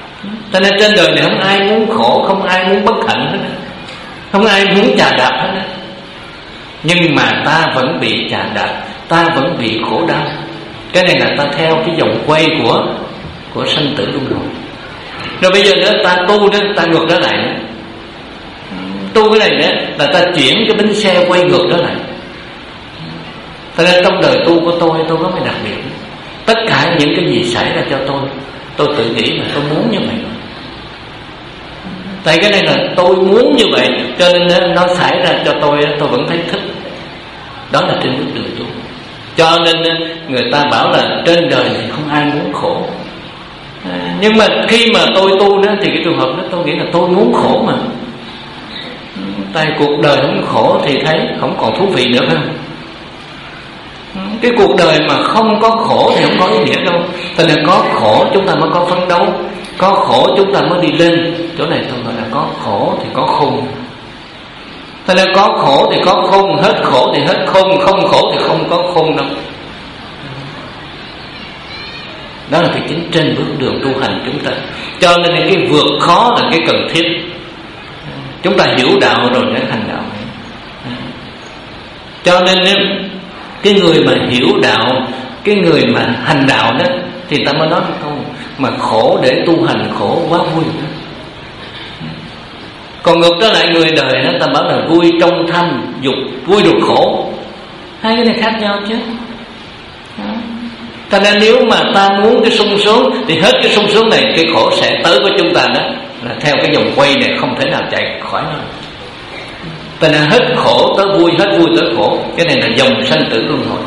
Cho nên trên đời này không ai muốn khổ, không ai muốn bất hạnh hết, không ai muốn chà đạp hết. Nhưng mà ta vẫn bị chà đạp, ta vẫn bị khổ đau. Cái này là ta theo cái vòng quay của của sanh tử luân hồi. Rồi bây giờ nữa ta tu đó, ta ngược trở lại nữa. Tu cái này nữa là ta chuyển cái bánh xe quay ngược trở lại. Cho nên trong đời tu của tôi, tôi có cái đặc biệt. Tất cả những cái gì xảy ra cho tôi, tôi tự nghĩ mà tôi muốn như vậy. Tại cái này là tôi muốn như vậy, cho nên nó xảy ra cho tôi, tôi vẫn thấy thích. Đó là trên bước đường tu. Cho nên người ta bảo là trên đời này không ai muốn khổ. Nhưng mà khi mà tôi tu đó, thì cái trường hợp đó tôi nghĩ là tôi muốn khổ mà. Tại cuộc đời không khổ thì thấy không còn thú vị nữa phải không? Cái cuộc đời mà không có khổ thì không có ý nghĩa đâu. Cho nên có khổ chúng ta mới có phấn đấu, có khổ chúng ta mới đi lên. Chỗ này tôi gọi là có khổ thì có khôn. Cho nên có khổ thì có khôn, hết khổ thì hết khôn, không khổ thì không có khôn đâu. Đó là cái chính trên bước đường tu hành chúng ta. Cho nên cái vượt khó là cái cần thiết. Chúng ta hiểu đạo rồi để hành đạo. Cho nên cái người mà hiểu đạo, cái người mà hành đạo đó, thì ta mới nói một câu mà khổ để tu hành khổ quá vui đó. Còn ngược trở lại người đời đó, ta bảo là vui trong tham dục, vui được khổ. Hai cái này khác nhau chứ. Cho nên nếu mà ta muốn cái sung sướng thì hết cái sung sướng này, cái khổ sẽ tới với chúng ta đó. Là theo cái vòng quay này không thể nào chạy khỏi nó. Cho nên hết khổ tới vui, hết vui tới khổ. Cái này là dòng sanh tử luân hồi.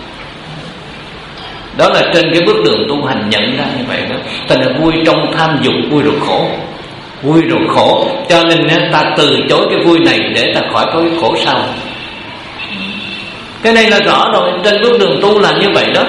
Đó là trên cái bước đường tu hành nhận ra như vậy đó. Cho nên vui trong tham dục, vui rồi khổ, vui rồi khổ. Cho nên ta từ chối cái vui này để ta khỏi có cái khổ sau. Cái này là rõ rồi, trên bước đường tu là như vậy đó.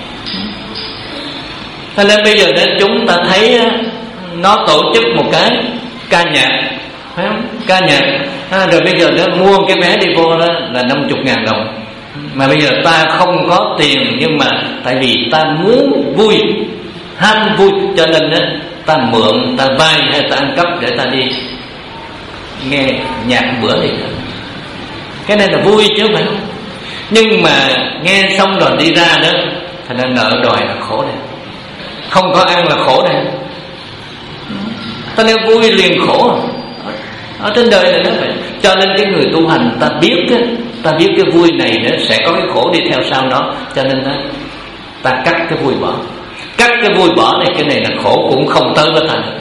Cho nên bây giờ nên chúng ta thấy nó tổ chức một cái ca nhạc, phải không? Ca nhạc à, rồi bây giờ nó mua cái vé đi vô đó là năm mươi ngàn đồng. Mà bây giờ ta không có tiền, nhưng mà tại vì ta muốn vui, ham vui, cho nên đó, ta mượn, ta vay hay ta ăn cắp để ta đi nghe nhạc bữa đi. Cái này là vui chứ phải không? Nhưng mà nghe xong rồi đi ra đó, thành ra nợ đòi là khổ này. Không có ăn là khổ này. Ta nên vui liền khổ. Ở trên đời này nó vậy. Cho nên cái người tu hành ta biết ta biết cái vui này nó sẽ có cái khổ đi theo sau đó. Cho nên đó, ta cắt cái vui bỏ. Cắt cái vui bỏ này, cái này là khổ cũng không tới với ta được.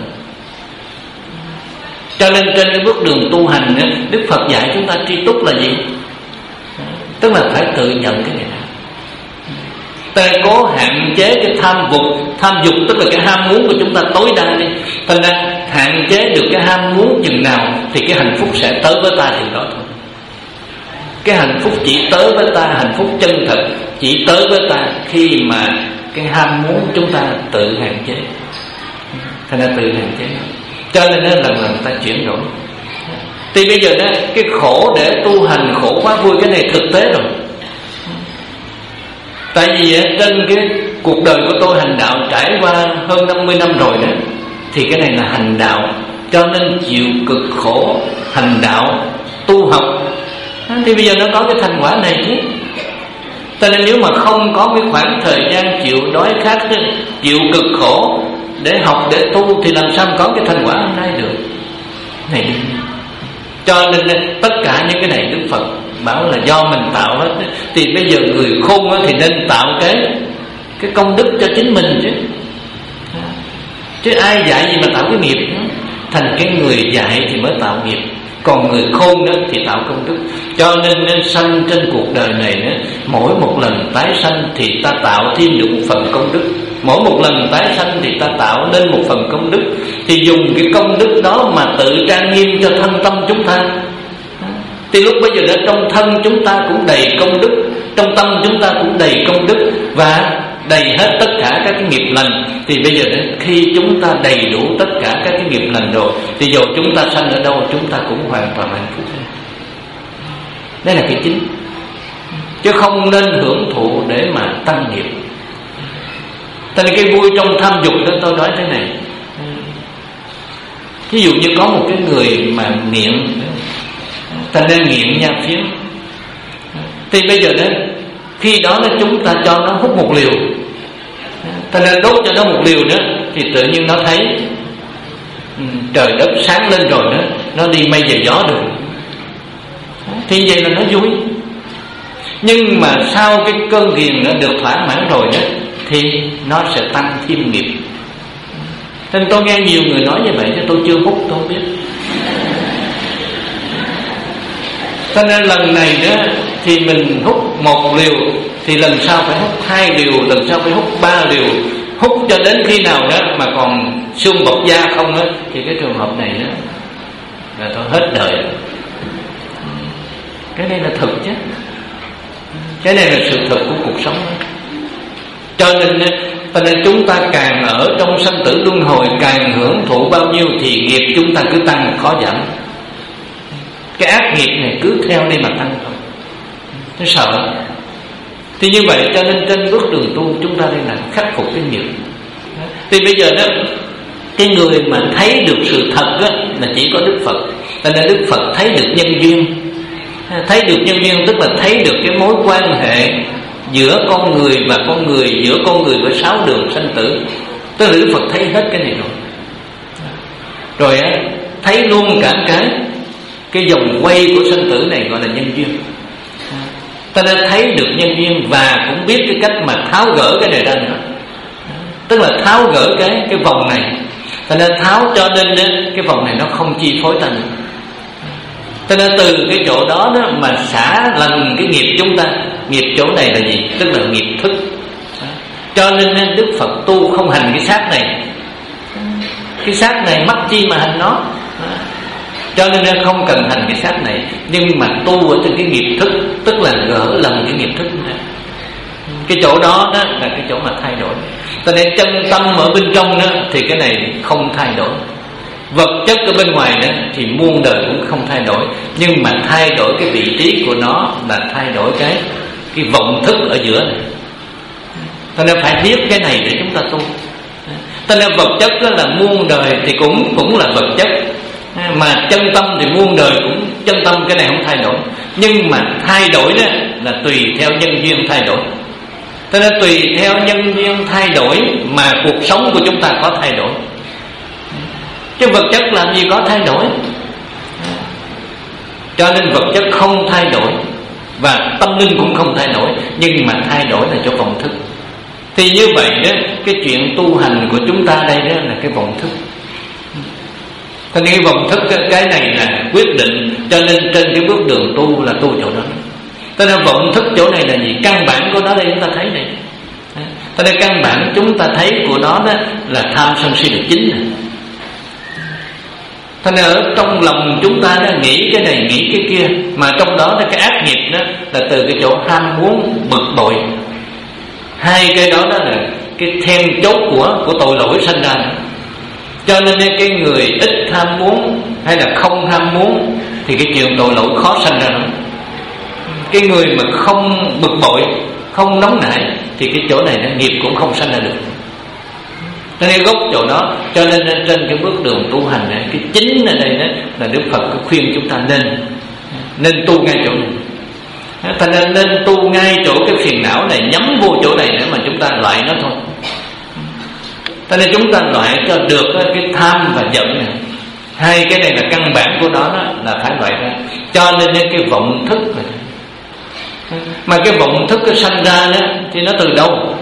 Cho nên trên cái bước đường tu hành đó, Đức Phật dạy chúng ta tri túc là gì? Tức là phải tự nhận cái này. Ta cố hạn chế cái tham dục. Tham dục tức là cái ham muốn của chúng ta tối đa đi. Thành ra hạn chế được cái ham muốn chừng nào thì cái hạnh phúc sẽ tới với ta chừng đó thôi. Cái hạnh phúc chỉ tới với ta, hạnh phúc chân thật chỉ tới với ta khi mà cái ham muốn chúng ta tự hạn chế. Thành ra tự hạn chế. Cho nên lần lần ta chuyển đổi. Thì bây giờ đó, cái khổ để tu hành khổ quá vui, cái này thực tế rồi. Tại vì trên cái cuộc đời của tôi hành đạo trải qua hơn năm mươi năm rồi đó, thì cái này là hành đạo. Cho nên chịu cực khổ hành đạo tu học, thì bây giờ nó có cái thành quả này chứ. Cho nên nếu mà không có cái khoảng thời gian chịu đói khát, chịu cực khổ để học để tu, thì làm sao có cái thành quả hôm nay được này đi. Cho nên tất cả những cái này Đức Phật bảo là do mình tạo hết. Thì bây giờ người khôn thì nên tạo cái cái công đức cho chính mình chứ. Chứ ai dạy gì mà tạo cái nghiệp đó. Thành cái người dạy thì mới tạo nghiệp, còn người khôn đó thì tạo công đức. Cho nên nên sanh trên cuộc đời này đó, mỗi một lần tái sanh thì ta tạo thêm được một phần công đức. Mỗi một lần tái sanh thì ta tạo nên một phần công đức. Thì dùng cái công đức đó mà tự trang nghiêm cho thân tâm chúng ta. Thì lúc bây giờ đó, trong thân chúng ta cũng đầy công đức, trong tâm chúng ta cũng đầy công đức, và đầy hết tất cả các cái nghiệp lành. Thì bây giờ đó, khi chúng ta đầy đủ tất cả các cái nghiệp lành rồi, thì dù chúng ta sanh ở đâu chúng ta cũng hoàn toàn hạnh phúc. Đây là cái chính. Chứ không nên hưởng thụ để mà tăng nghiệp. Cho nên cái vui trong tham dục đó tôi nói thế này, Ví dụ như có một cái người mà nghiện, thành ra nghiện nha phiến, thì bây giờ đó khi đó là chúng ta cho nó hút một liều, thành ra đốt cho nó một liều nữa, thì tự nhiên nó thấy trời đất sáng lên rồi đó, nó đi mây về gió được. Thì vậy là nó vui. Nhưng mà sau cái cơn ghiền nó được thỏa mãn rồi đó, thì nó sẽ tăng thêm nghiệp. Nên tôi nghe nhiều người nói như vậy, chứ tôi chưa hút, tôi không biết. Cho nên lần này đó thì mình hút một liều, thì lần sau phải hút hai liều, lần sau phải hút ba liều, hút cho đến khi nào đó mà còn xương bọc da không á, thì cái trường hợp này đó là tôi hết đời. Cái này là thực chứ, cái này là sự thật của cuộc sống đó. Cho nên, cho nên chúng ta càng ở trong sanh tử luân hồi, càng hưởng thụ bao nhiêu thì nghiệp chúng ta cứ tăng, khó giảm. Cái ác nghiệp này cứ theo đây mà tăng thôi, nó sợ. Thì như vậy cho nên trên bước đường tu chúng ta đây là khắc phục cái nghiệp. Thì bây giờ đó, cái người mà thấy được sự thật đó, là chỉ có Đức Phật. Cho nên Đức Phật thấy được nhân duyên. Thấy được nhân duyên tức là thấy được cái mối quan hệ giữa con người và con người, giữa con người với sáu đường sanh tử. Tức là Đức Phật thấy hết cái này rồi. Rồi á, thấy luôn cả cái cái vòng quay của sanh tử này gọi là nhân duyên. Ta đã thấy được nhân duyên và cũng biết cái cách mà tháo gỡ cái này ra nữa. Tức là tháo gỡ cái cái vòng này. Ta nên tháo cho nên cái vòng này nó không chi phối ta nữa. Cho nên từ cái chỗ đó, đó mà xả lần cái nghiệp chúng ta. Nghiệp chỗ này là gì? Tức là nghiệp thức. Cho nên Đức Phật tu không hành cái xác này. Cái xác này mắc chi mà hành nó. Cho nên không cần hành cái xác này, nhưng mà tu ở trên cái nghiệp thức, tức là gỡ lần cái nghiệp thức này. Cái chỗ đó, đó là cái chỗ mà thay đổi. Cho nên chân tâm ở bên trong đó, thì cái này không thay đổi. Vật chất ở bên ngoài đó thì muôn đời cũng không thay đổi, nhưng mà thay đổi cái vị trí của nó là thay đổi cái cái vọng thức ở giữa này. Cho nên phải biết cái này để chúng ta tu. Cho nên vật chất đó là muôn đời thì cũng cũng là vật chất, mà chân tâm thì muôn đời cũng chân tâm, cái này không thay đổi. Nhưng mà thay đổi đó là tùy theo nhân duyên thay đổi. Cho nên tùy theo nhân duyên thay đổi mà cuộc sống của chúng ta có thay đổi. Chứ vật chất làm gì có thay đổi. Cho nên vật chất không thay đổi và tâm linh cũng không thay đổi, nhưng mà thay đổi là cho vọng thức. Thì như vậy đó, cái chuyện tu hành của chúng ta đây đó là cái vọng thức. Cho nên cái vọng thức, cái này là quyết định. Cho nên trên cái bước đường tu là tu chỗ đó. Cho nên vọng thức chỗ này là gì? Căn bản của nó đây chúng ta thấy này. Cho nên căn bản chúng ta thấy của nó đó là tham sân si được chính này. Cho nên ở trong lòng chúng ta đã nghĩ cái này nghĩ cái kia, mà trong đó là cái ác nghiệp đó là từ cái chỗ ham muốn bực bội. Hai cái đó đó là cái then chốt của của tội lỗi sanh ra nữa. Cho nên cái người ít ham muốn hay là không ham muốn thì cái chuyện tội lỗi khó sanh ra nữa. Cái người mà không bực bội, không nóng nảy thì cái chỗ này nó nghiệp cũng không sanh ra được. Cho nên gốc chỗ đó. Cho nên trên cái bước đường tu hành này, cái chính ở đây đó là Đức Phật khuyên chúng ta nên nên tu ngay chỗ này. Cho nên nên tu ngay chỗ cái phiền não này, nhắm vô chỗ này để mà chúng ta loại nó thôi. Cho nên chúng ta loại cho được cái tham và giận này. Hai cái này là căn bản của nó đó, là phải loại ra. Cho nên cái vọng thức này. Mà cái vọng thức cái sanh ra đó thì nó từ đâu?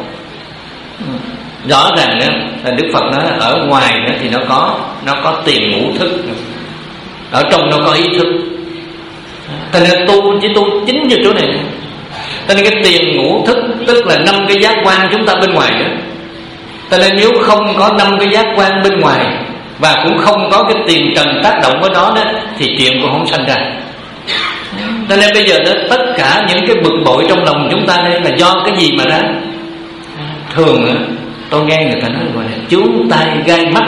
Rõ ràng đó là Đức Phật nói ở ngoài đó thì nó có nó có tiền ngũ thức, ở trong nó có ý thức. Cho nên tu chỉ tu chính vào chỗ này. Cho nên cái tiền ngũ thức tức là năm cái giác quan chúng ta bên ngoài đó. Cho nên nếu không có năm cái giác quan bên ngoài và cũng không có cái tiền trần tác động với nó đó thì chuyện cũng không sanh ra. Cho nên bây giờ đó, tất cả những cái bực bội trong lòng chúng ta đây là do cái gì mà ra? Thường đó, tôi nghe người ta nói gọi là chướng tai gai mắt.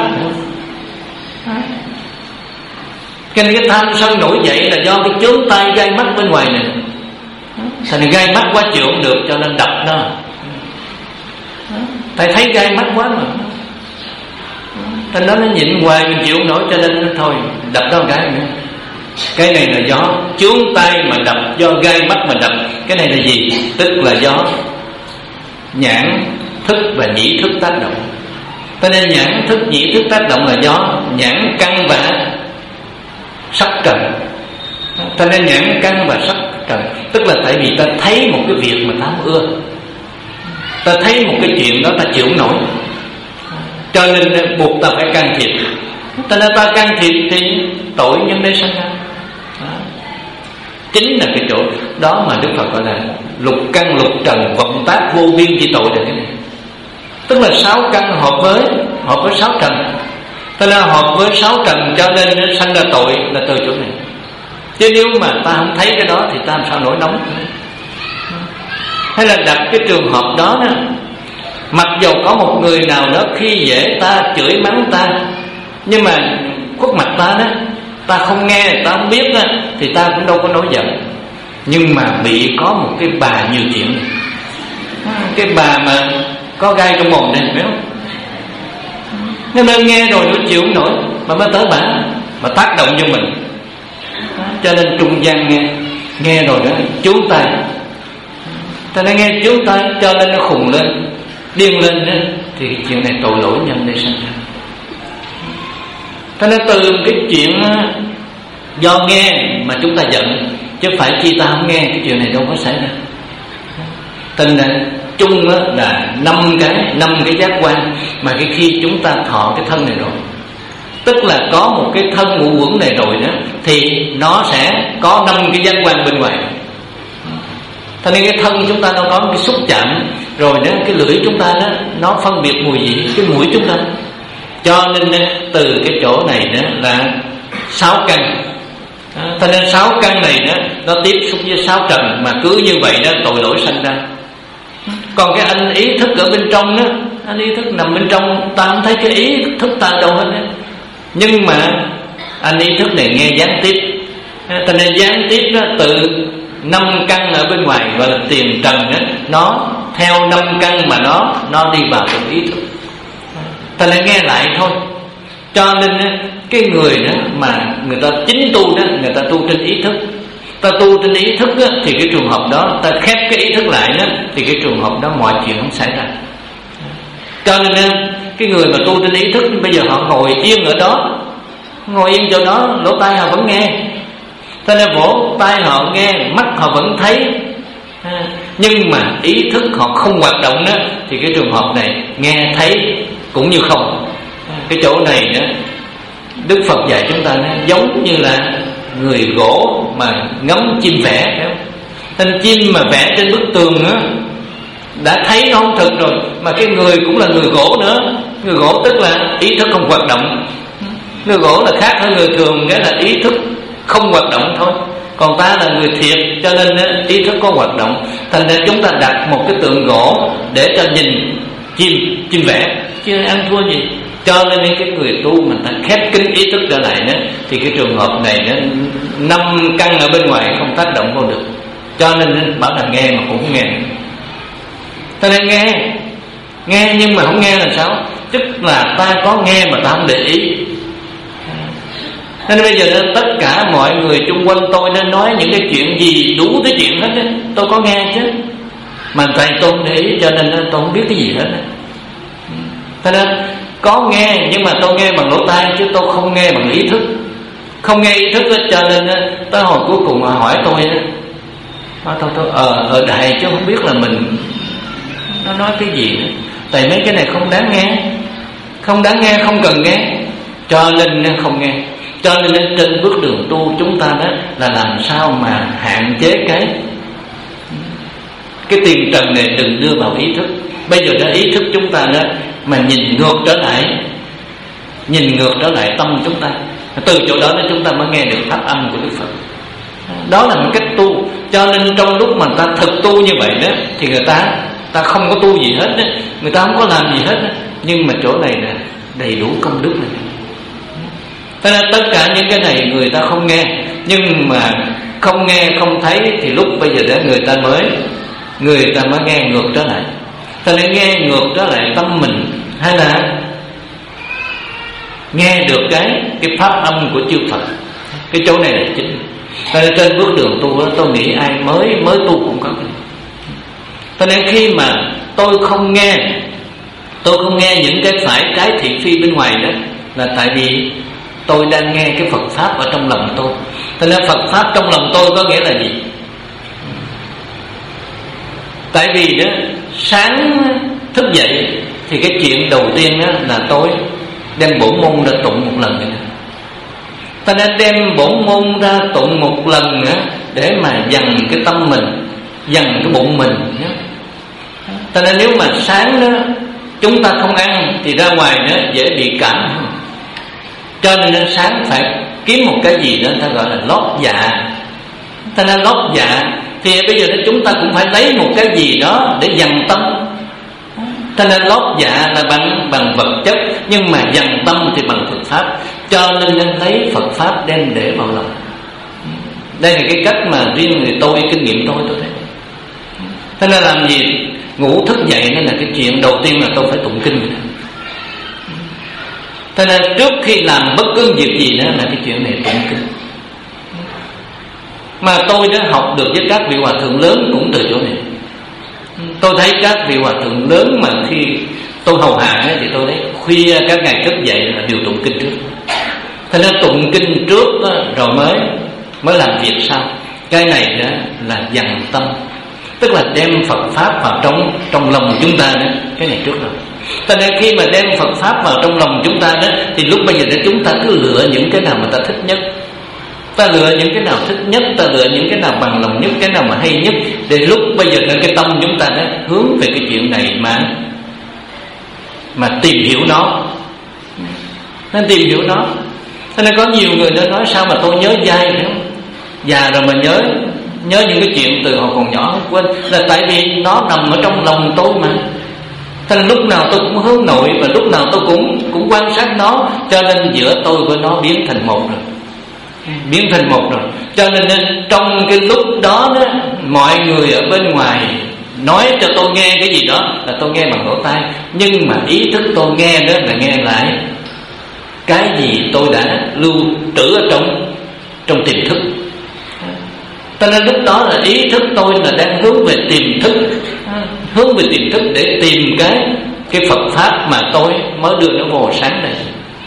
Cái này cái tham sân nổi dậy là do cái chướng tai gai mắt bên ngoài này. Thành ra gai mắt quá chịu không được cho nên đập nó. Tại thấy gai mắt quá mà. Ta nói nó nhịn hoài mình chịu không nổi, cho nên nó thôi đập nó một cái nữa. Cái này là gió. Chướng tay mà đập, do gai mắt mà đập. Cái này là gì? Tức là gió nhãn thức và nhĩ thức tác động. Cho nên nhãn thức nhĩ thức tác động là gió. Nhãn căn và sắc trần. Cho nên nhãn căn và sắc trần, tức là tại vì ta thấy một cái việc mà ta không ưa, ta thấy một cái chuyện đó ta chịu không nổi, cho nên buộc ta phải can thiệp. Cho nên ta can thiệp thì tội nhân đây sanh ra. Chính là cái chỗ đó mà Đức Phật gọi là lục căn lục trần vọng tác vô biên chỉ tội là cái này. Tức là sáu căn hợp với hợp với sáu trần. Cho nên hợp với sáu trần cho nên nó sanh ra tội là từ chỗ này. Chứ nếu mà ta không thấy cái đó thì ta làm sao nổi nóng. Hay là đặt cái trường hợp đó đó, mặc dầu có một người nào đó khi dễ ta, chửi mắng ta, nhưng mà khuất mặt ta đó, ta không nghe, ta không biết đó, thì ta cũng đâu có nổi giận. Nhưng mà bị có một cái bà nhiều chuyện, cái bà mà có gai trong mồm này, phải không? Nên nên nghe rồi nó chịu không nổi, mà mới tới bà mà tác động cho mình. Cho nên trung gian nghe nghe rồi đó chú tay, ta nói nghe chú tay cho nên nó khùng lên, điên lên đó, thì cái chuyện này tội lỗi nhân đây sanh ra. Cho nên từ cái chuyện do nghe mà chúng ta giận, chứ phải chi ta không nghe, cái chuyện này đâu có xảy ra. Tình là chung là năm cái năm cái giác quan, mà cái khi chúng ta thọ cái thân này rồi, tức là có một cái thân ngũ uẩn này rồi đó, thì nó sẽ có năm cái giác quan bên ngoài. Cho nên cái thân chúng ta nó có một cái xúc chạm, rồi đó cái lưỡi chúng ta đó nó phân biệt mùi vị, cái mũi chúng ta. Cho nên từ cái chỗ này đó là sáu căn. Cho nên sáu căn này đó nó tiếp xúc với sáu trần, mà cứ như vậy đó tội lỗi sanh ra. Còn cái anh ý thức ở bên trong đó, anh ý thức nằm bên trong, ta không thấy cái ý thức ta đâu hết đó. Nhưng mà anh ý thức này nghe gián tiếp. Cho nên gián tiếp đó từ năm căn ở bên ngoài gọi là tiền trần đó, nó theo năm căn mà nó nó đi vào trong ý thức. Ta lại nghe lại thôi. Cho nên cái người đó mà người ta chính tu đó, người ta tu trên ý thức. Ta tu trên ý thức đó, thì cái trường hợp đó ta khép cái ý thức lại đó, thì cái trường hợp đó mọi chuyện không xảy ra. Cho nên cái người mà tu trên ý thức bây giờ họ ngồi yên ở đó, ngồi yên chỗ đó, lỗ tai họ vẫn nghe, cho nên vỗ tai họ nghe, mắt họ vẫn thấy, nhưng mà ý thức họ không hoạt động đó, thì cái trường hợp này nghe thấy cũng như không. Cái chỗ này đó Đức Phật dạy chúng ta nó giống như là người gỗ mà ngắm chim vẽ, phải không? Tên chim mà vẽ trên bức tường đó, đã thấy nó không thực rồi, mà cái người cũng là người gỗ nữa. Người gỗ tức là ý thức không hoạt động. Người gỗ là khác hơn người thường, cái là ý thức không hoạt động thôi. Còn ta là người thiệt, cho nên ý thức có hoạt động. Thành ra chúng ta đặt một cái tượng gỗ để cho nhìn chim, chim vẽ, chứ ăn thua gì. Cho nên cái người tu mình ta khép kín ý thức trở lại đó, thì cái trường hợp này nó năm căn ở bên ngoài không tác động vô được. Cho nên bảo là nghe mà cũng không nghe. Ta nên nghe, nghe nhưng mà không nghe là sao? Tức là ta có nghe mà ta không để ý. Nên bây giờ tất cả mọi người chung quanh tôi nó nói những cái chuyện gì đủ cái chuyện hết á, tôi có nghe chứ, mà tại tôi không để ý, cho nên tôi không biết cái gì hết á. Cho nên có nghe nhưng mà tôi nghe bằng lỗ tai, chứ tôi không nghe bằng ý thức. Không nghe ý thức đó, cho nên tới hồi cuối cùng họ hỏi tôi đó, nói tôi tôi ờ ở đại chứ không biết là mình nó nói cái gì nữa. Tại mấy cái này không đáng nghe, không đáng nghe, không cần nghe, cho nên không nghe. Cho nên trên bước đường tu chúng ta đó là làm sao mà hạn chế cái cái tiền trần này đừng đưa vào ý thức. Bây giờ đó ý thức chúng ta đó mà nhìn ngược trở lại, nhìn ngược trở lại tâm chúng ta, từ chỗ đó đó chúng ta mới nghe được pháp âm của Đức Phật. Đó là một cách tu. Cho nên trong lúc mà ta thực tu như vậy đó, thì người ta ta không có tu gì hết đó, người ta không có làm gì hết đó, nhưng mà chỗ này là đầy đủ công đức này. Thế nên tất cả những cái này người ta không nghe, nhưng mà không nghe không thấy thì lúc bây giờ đó người ta mới người ta mới nghe ngược trở lại. Ta nên nghe ngược trở lại tâm mình, hay là nghe được cái cái pháp âm của chư Phật. Cái chỗ này là chính. Cho nên trên bước đường tu đó, tôi nghĩ ai mới mới tu cũng có cái. Cho nên khi mà tôi không nghe, tôi không nghe những cái phải trái thị phi bên ngoài đó, là tại vì tôi đang nghe cái Phật pháp ở trong lòng tôi. Cho nên Phật pháp trong lòng tôi có nghĩa là gì? Tại vì đó, sáng thức dậy thì cái chuyện đầu tiên đó là tôi đem bổn môn ra tụng một lần nữa. Ta nên đem bổn môn ra tụng một lần nữa để mà dằn cái tâm mình, dằn cái bụng mình. Ta nên nếu mà sáng đó chúng ta không ăn thì ra ngoài nữa dễ bị cảm. Cho nên sáng phải kiếm một cái gì đó ta gọi là lót dạ. Ta nên lót dạ thì bây giờ chúng ta cũng phải lấy một cái gì đó để dằn tâm. Ta nên lót dạ là bằng bằng vật chất, nhưng mà dằn tâm thì bằng Phật pháp. Cho nên nên lấy Phật pháp đem để vào lòng. Đây là cái cách mà riêng người tôi, kinh nghiệm tôi tôi thấy. Thế nên làm gì ngủ thức dậy nên là cái chuyện đầu tiên là tôi phải tụng kinh. Thế nên trước khi làm bất cứ việc gì đó là cái chuyện này tụng kinh. Mà tôi đã học được với các vị hòa thượng lớn cũng từ chỗ này. Tôi thấy các vị hòa thượng lớn mà khi tôi hầu hạ ấy, thì tôi thấy khuya các ngày thức dậy là đều tụng kinh trước. Thế nên tụng kinh trước đó, rồi mới mới làm việc sau. Cái này đó là dằn tâm, tức là đem Phật pháp vào trong trong lòng chúng ta đó. Cái này trước rồi. Cho nên khi mà đem Phật pháp vào trong lòng chúng ta đó, thì lúc bây giờ đó chúng ta cứ lựa những cái nào mà ta thích nhất. Ta lựa những cái nào thích nhất, ta lựa những cái nào bằng lòng nhất, cái nào mà hay nhất, để lúc bây giờ cái tâm chúng ta đó hướng về cái chuyện này mà mà tìm hiểu nó, nên tìm hiểu nó. Cho nên có nhiều người đã nói sao mà tôi nhớ dai nữa, già rồi mà nhớ nhớ những cái chuyện từ hồi còn nhỏ quên, là tại vì nó nằm ở trong lòng tôi mà. Thành lúc nào tôi cũng hướng nội và lúc nào tôi cũng cũng quan sát nó, cho nên giữa tôi với nó biến thành một rồi, biến thành một rồi. Cho nên trong cái lúc đó đó, mọi người ở bên ngoài nói cho tôi nghe cái gì đó là tôi nghe bằng lỗ tai, nhưng mà ý thức tôi nghe đó là nghe lại cái gì tôi đã lưu trữ ở trong trong tiềm thức. Cho nên lúc đó là ý thức tôi là đang hướng về tiềm thức, hướng về tiềm thức để tìm cái cái Phật pháp mà tôi mới đưa nó vào sáng này.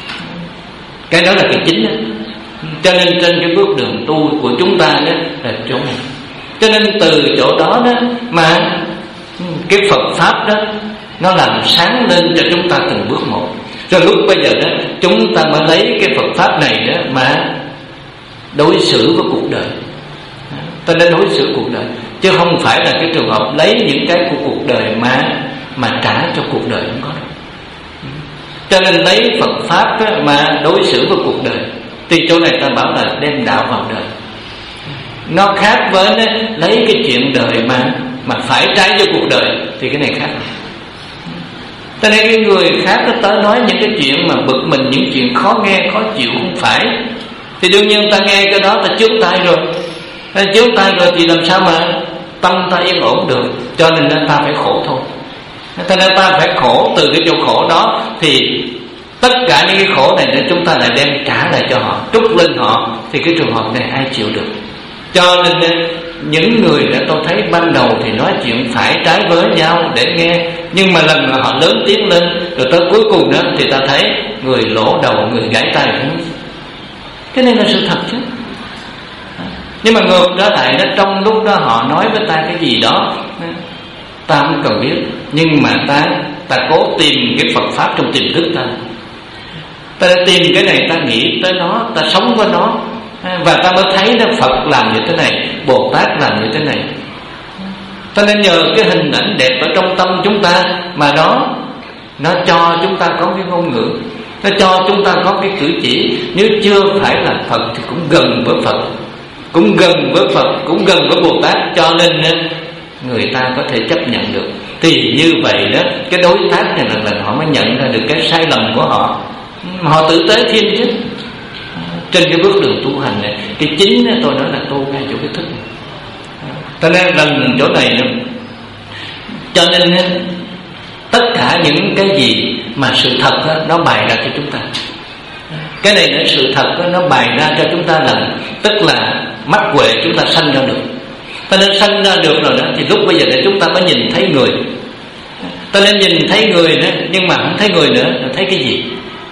Cái đó là cái chính đó. Cho nên trên cái bước đường tu của chúng ta đó là chỗ này. Cho nên từ chỗ đó đó mà cái Phật pháp đó nó làm sáng lên cho chúng ta từng bước một. Cho lúc bây giờ đó chúng ta mới lấy cái Phật pháp này đó mà đối xử với cuộc đời. Ta nên đối xử cuộc đời, chứ không phải là cái trường hợp lấy những cái của cuộc đời mà mà trả cho cuộc đời, không có đâu. Cho nên lấy Phật pháp đó mà đối xử với cuộc đời, thì chỗ này ta bảo là đem đạo vào đời. Nó khác với đó, lấy cái chuyện đời mà mà phải trái với cuộc đời, thì cái này khác. Cho nên cái người khác nó tới nói những cái chuyện mà bực mình, những chuyện khó nghe, khó chịu không phải, thì đương nhiên ta nghe cái đó ta chướng tay rồi. Ta chướng tay rồi thì làm sao mà tâm ta yên ổn được. Cho nên ta phải khổ thôi. Cho nên ta phải khổ, từ cái chỗ khổ đó thì tất cả những cái khổ này để chúng ta lại đem trả lại cho họ, trút lên họ, thì cái trường hợp này ai chịu được. Cho nên những người đã tôi thấy ban đầu thì nói chuyện phải trái với nhau để nghe, nhưng mà lần mà họ lớn tiếng lên rồi tới cuối cùng đó thì ta thấy người lỗ đầu, người gãy tay. Cái này là sự thật chứ. Nhưng mà ngược trở lại đó, trong lúc đó họ nói với ta cái gì đó ta không cần biết, nhưng mà ta ta cố tìm cái Phật pháp trong tiềm thức ta. Ta đã tìm cái này, ta nghĩ tới nó, ta sống với nó, và ta mới thấy đó Phật làm như thế này, Bồ Tát làm như thế này. Cho nên nhờ cái hình ảnh đẹp ở trong tâm chúng ta mà nó nó cho chúng ta có cái ngôn ngữ, nó cho chúng ta có cái cử chỉ. Nếu chưa phải là Phật thì cũng gần với Phật, cũng gần với Phật, cũng gần với Bồ Tát, cho nên người ta có thể chấp nhận được. Thì như vậy đó, cái đối tác này lần lần họ mới nhận ra được cái sai lầm của họ, họ tử tế thêm chứ. Trên cái bước đường tu hành này, cái chính này, tôi nói là tu ngay chỗ cái thức này. Cho nên lần chỗ này nữa, cho nên tất cả những cái gì mà sự thật đó, nó bày ra cho chúng ta. Cái này là sự thật đó, nó bày ra cho chúng ta là tức là mắt huệ chúng ta sanh ra được. Ta nên sanh ra được rồi đó thì lúc bây giờ để chúng ta mới nhìn thấy người. Ta nên nhìn thấy người nữa, nhưng mà không thấy người nữa, là thấy cái gì?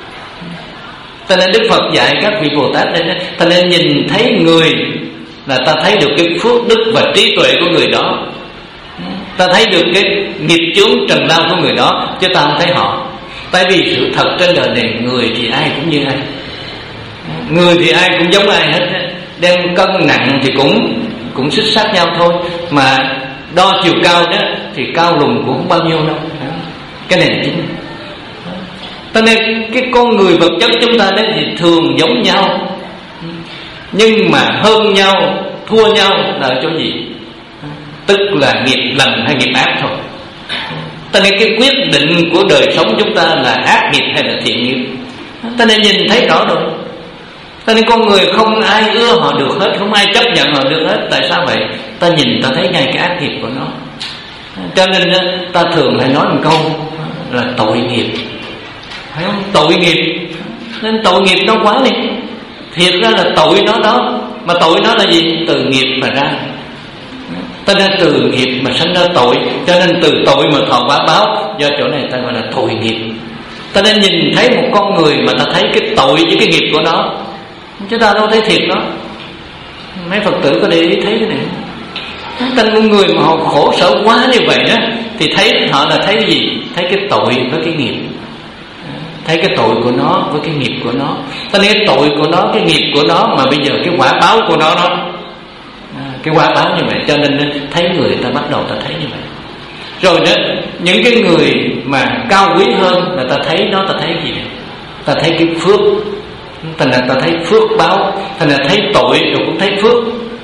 Ta nên Đức Phật dạy các vị Bồ Tát đây đó, ta nên nhìn thấy người là ta thấy được cái phước đức và trí tuệ của người đó. Ta thấy được cái nghiệp chướng trần lao của người đó, chứ ta không thấy họ. Tại vì sự thật trên đời này, người thì ai cũng như ai, người thì ai cũng giống ai hết. Đem cân nặng thì cũng cũng xích sát nhau thôi. Mà đo chiều cao đó thì cao lùn cũng không bao nhiêu đâu. Cái này là chính. Cho nên cái con người vật chất chúng ta đấy thì thường giống nhau, nhưng mà hơn nhau, thua nhau là ở chỗ gì? Tức là nghiệp lành hay nghiệp ác thôi. Cho nên cái quyết định của đời sống chúng ta là ác nghiệp hay là thiện nghiệp. Ta nên nhìn thấy rõ rồi. Cho nên con người không ai ưa họ được hết, không ai chấp nhận họ được hết. Tại sao vậy? Ta nhìn ta thấy ngay cái ác nghiệp của nó. Cho nên ta thường hay nói một câu là tội nghiệp, phải không? Tội nghiệp. Nên tội nghiệp nó quá đi. Thiệt ra là tội nó đó. Mà tội nó là gì? Từ nghiệp mà ra. Ta nên từ nghiệp mà sinh ra tội. Cho nên từ tội mà thọ quả báo. Do chỗ này ta gọi là tội nghiệp. Ta nên nhìn thấy một con người mà ta thấy cái tội với cái nghiệp của nó, chứ ta đâu thấy thiệt nó. Mấy Phật tử có để ý thấy cái này. Tên con người mà họ khổ sở quá như vậy đó, thì thấy họ là thấy cái gì? Thấy cái tội với cái nghiệp. Thấy cái tội của nó với cái nghiệp của nó. Ta nên cái tội của nó, cái nghiệp của nó, mà bây giờ cái quả báo của nó đó, cái quả báo như vậy. Cho nên thấy người ta bắt đầu ta thấy như vậy. Rồi đó, những cái người mà cao quý hơn là ta thấy nó, ta thấy gì này? Ta thấy cái phước. Thành là ta thấy phước báo. Thành là thấy tội rồi cũng thấy phước.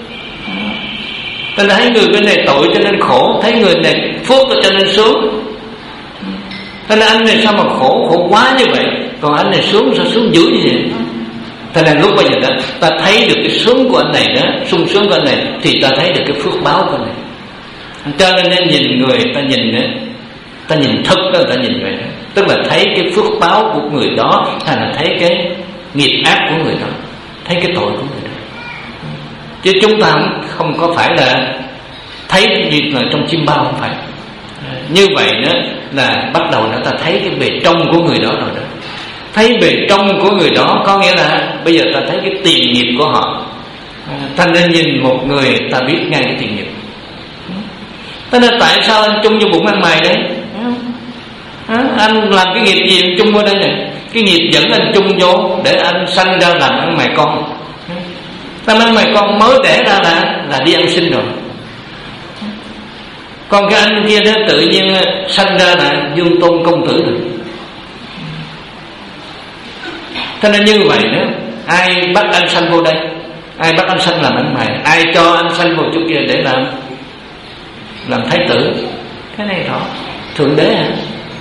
Thành là thấy người bên này tội cho nên khổ, thấy người này phước cho nên sướng. Thành là anh này sao mà khổ, khổ quá như vậy, còn anh này sướng sao sướng dữ như vậy? Thành là lúc bây giờ đó ta thấy được cái sướng của anh này đó, sung sướng của anh này, thì ta thấy được cái phước báo của anh này. Cho nên nên nhìn người, ta nhìn đó, ta nhìn thức đó, ta nhìn vậy đó. Tức là thấy cái phước báo của người đó, hay là thấy cái nghiệp ác của người đó, thấy cái tội của người đó. Chứ chúng ta không có phải là thấy như là trong chim bao, không phải. Như vậy đó là bắt đầu là ta thấy cái bề trong của người đó rồi đó. Thấy bề trong của người đó có nghĩa là bây giờ ta thấy cái tiền nghiệp của họ. Ta nên nhìn một người ta biết ngay cái tiền nghiệp. Thế nên tại sao anh chung vô bụng ăn mày đấy? Anh làm cái nghiệp gì anh chung vô đây này? Cái nghiệp dẫn anh chung vô để anh sanh ra làm ăn mày con. Làm ăn mày con mới đẻ ra là là đi ăn xin rồi. Còn cái anh kia đó tự nhiên sanh ra là dương tôn công tử rồi. Thế nên như vậy đó, ai bắt anh sanh vô đây? Ai bắt anh sanh làm ăn mày? Ai cho anh sanh vô chỗ kia để làm làm thái tử? Cái này rõ. Thượng đế hả?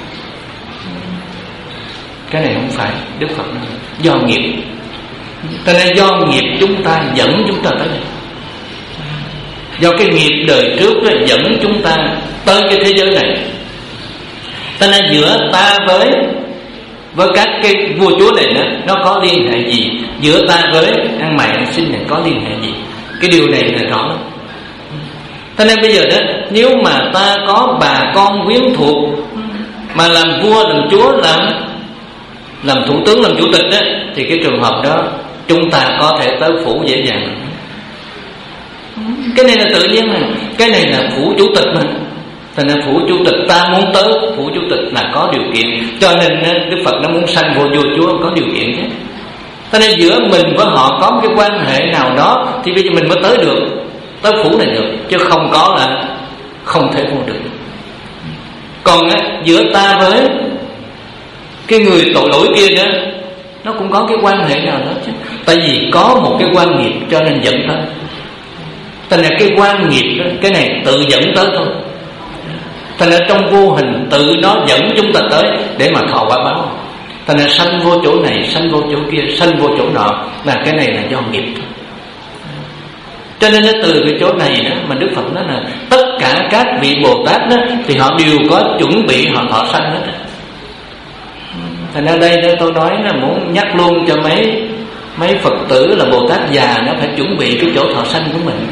Cái này không phải. Đức Phật nói do nghiệp. Cho nên do nghiệp chúng ta dẫn chúng ta tới đây. Do cái nghiệp đời trước đó dẫn chúng ta tới cái thế giới này. Cho nên giữa ta với với các cái vua chúa này đó, nó có liên hệ gì? Giữa ta với ăn mày ăn xin này có liên hệ gì? Cái điều này là rõ lắm. Cho nên bây giờ đó, nếu mà ta có bà con quyến thuộc mà làm vua, làm chúa, làm làm thủ tướng, làm chủ tịch đó, thì cái trường hợp đó chúng ta có thể tới phủ dễ dàng. Cái này là tự nhiên mà. Cái này là phủ chủ tịch mà. Thành ra phủ chủ tịch ta muốn tới phủ chủ tịch là có điều kiện. Cho nên Đức Phật nó muốn sanh vô vua chúa có điều kiện chứ. Cho nên giữa mình với họ có một cái quan hệ nào đó thì bây giờ mình mới tới được, tới phủ này được. Chứ không có là không thể vô được. Còn á, giữa ta với cái người tội lỗi kia đó, nó cũng có cái quan hệ nào đó chứ. Tại vì có một cái quan nghiệp cho nên dẫn tới. Thành ra cái quan nghiệp đó, cái này tự dẫn tới thôi. Thành ra trong vô hình tự nó dẫn chúng ta tới để mà thọ quả báo. Thành ra sanh vô chỗ này, sanh vô chỗ kia, sanh vô chỗ nọ, là cái này là do nghiệp thôi. Cho nên từ cái chỗ này đó mà Đức Phật nói là tất cả các vị Bồ Tát đó thì họ đều có chuẩn bị họ thọ sanh hết. Thành ra đây đó tôi nói là muốn nhắc luôn cho mấy mấy Phật tử là Bồ Tát già nó phải chuẩn bị cái chỗ thọ sanh của mình.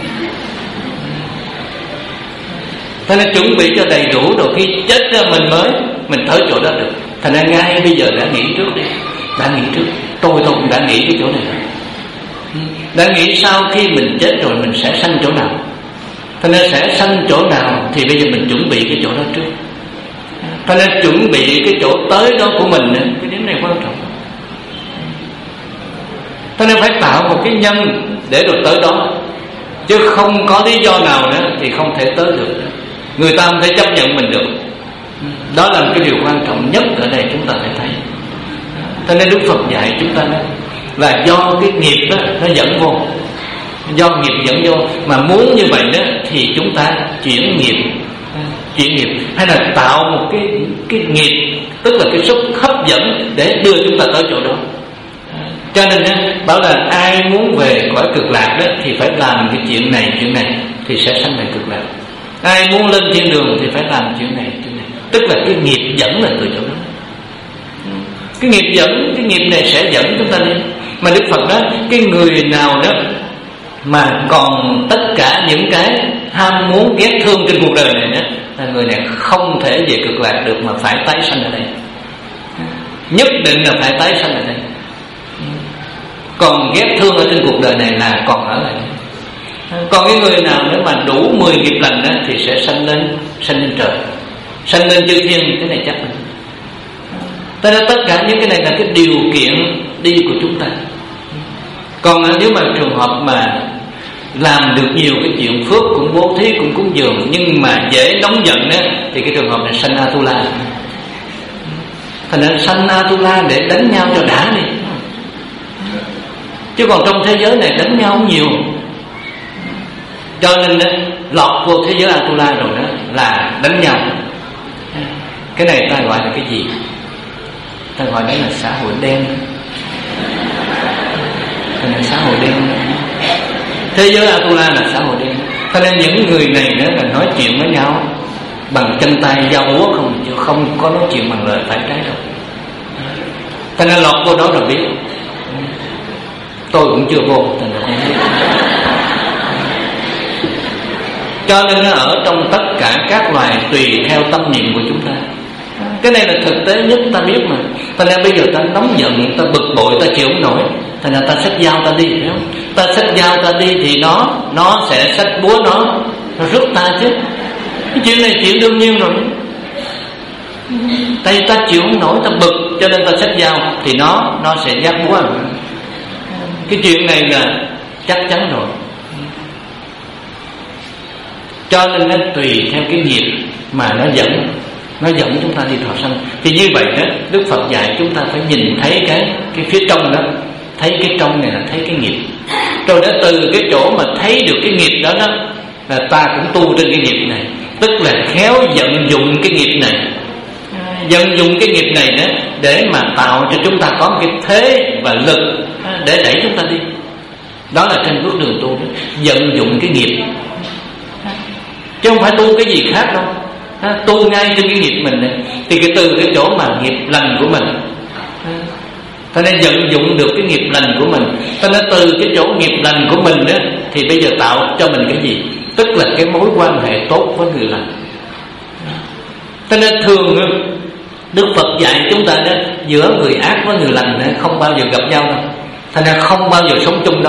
Thành ra chuẩn bị cho đầy đủ rồi khi chết ra mình mới mình tới chỗ đó được. Thành ra ngay bây giờ đã nghĩ trước đi, đã nghĩ trước. Tôi tôi cũng đã nghĩ cái chỗ này rồi. Đã nghĩ sau khi mình chết rồi mình sẽ sanh chỗ nào. Thành ra sẽ sanh chỗ nào thì bây giờ mình chuẩn bị cái chỗ đó trước. Thành ra chuẩn bị cái chỗ tới đó của mình, cái điểm này quan trọng. Thành ra phải tạo một cái nhân để rồi tới đó, chứ không có lý do nào nữa thì không thể tới được. Người ta không thể chấp nhận mình được. Đó là một cái điều quan trọng nhất ở đây chúng ta phải thấy. Cho nên Đức Phật dạy chúng ta đó là do cái nghiệp đó nó dẫn vô, do nghiệp dẫn vô. Mà muốn như vậy đó thì chúng ta chuyển nghiệp, chuyển nghiệp hay là tạo một cái cái nghiệp, tức là cái sức hấp dẫn để đưa chúng ta tới chỗ đó. Cho nên đó, bảo là ai muốn về cõi cực lạc đó thì phải làm cái chuyện này chuyện này thì sẽ sanh về cực lạc. Ai muốn lên thiên đường thì phải làm chuyện này chuyện này. Tức là cái nghiệp dẫn là từ chỗ đó. Cái nghiệp dẫn, cái nghiệp này sẽ dẫn chúng ta đi. Mà Đức Phật đó, cái người nào đó mà còn tất cả những cái ham muốn ghét thương trên cuộc đời này đó, là người này không thể về cực lạc được mà phải tái sanh ở đây. Nhất định là phải tái sanh ở đây. Còn ghét thương ở trên cuộc đời này là còn ở lại. Còn cái người nào nếu mà đủ mười nghiệp lành đó thì sẽ sanh lên, sanh lên trời, sanh lên chư thiên. Cái này chắc là Tất cả, tất cả những cái này là cái điều kiện đi của chúng ta. Còn nếu mà trường hợp mà làm được nhiều cái chuyện phước, cũng bố thí, cũng cúng dường, nhưng mà dễ nóng giận đó, thì cái trường hợp này sanh Atula. Thành ra sanh Atula để đánh nhau cho đã đi. Chứ còn trong thế giới này đánh nhau không nhiều. Cho nên đó, lọt vô thế giới Atula rồi đó là đánh nhau. Cái này ta gọi là cái gì? Ta gọi đấy là xã hội đen. Thế nên xã hội đen, thế giới Atula là xã hội đen. Cho nên những người này đó là nói chuyện với nhau bằng chân tay giao úa không, chứ không có nói chuyện bằng lời phải trái đâu. Cho nên lọt vô đó rồi biết. Tôi cũng chưa vô, thành ra không biết. Cho nên nó ở trong tất cả các loài tùy theo tâm niệm của chúng ta. Cái này là thực tế nhất ta biết mà. Thành ra bây giờ ta nóng giận, ta bực bội, ta chịu không nổi, thành ra ta xách dao ta đi, phải không? Ta xách dao ta đi thì nó Nó sẽ xách búa nó Nó rút ta chứ. Cái chuyện này chuyện đương nhiên rồi. Tại vì ta chịu không nổi, ta bực, cho nên ta xách dao thì nó Nó sẽ giáp búa. Cái chuyện này là chắc chắn rồi. Cho nên nó tùy theo cái nghiệp mà nó dẫn Nó dẫn chúng ta đi thọ sanh. Thì như vậy đó, Đức Phật dạy chúng ta phải nhìn thấy cái cái phía trong đó. Thấy cái trong này là thấy cái nghiệp. Rồi đó từ cái chỗ mà thấy được cái nghiệp đó đó, là ta cũng tu trên cái nghiệp này. Tức là khéo vận dụng cái nghiệp này, vận dụng cái nghiệp này đó để mà tạo cho chúng ta có một cái thế và lực để đẩy chúng ta đi. Đó là trên bước đường tu đó, vận dụng cái nghiệp, chứ không phải tu cái gì khác đâu. À, tu ngay trên cái nghiệp mình này. Thì cái từ cái chỗ mà nghiệp lành của mình, cho nên vận dụng được cái nghiệp lành của mình. Cho nên từ cái chỗ nghiệp lành của mình đó, thì bây giờ tạo cho mình cái gì? Tức là cái mối quan hệ tốt với người lành. Cho nên thường Đức Phật dạy chúng ta đó, giữa người ác với người lành đó, không bao giờ gặp nhau đâu. Thành ra không bao giờ sống chung đâu.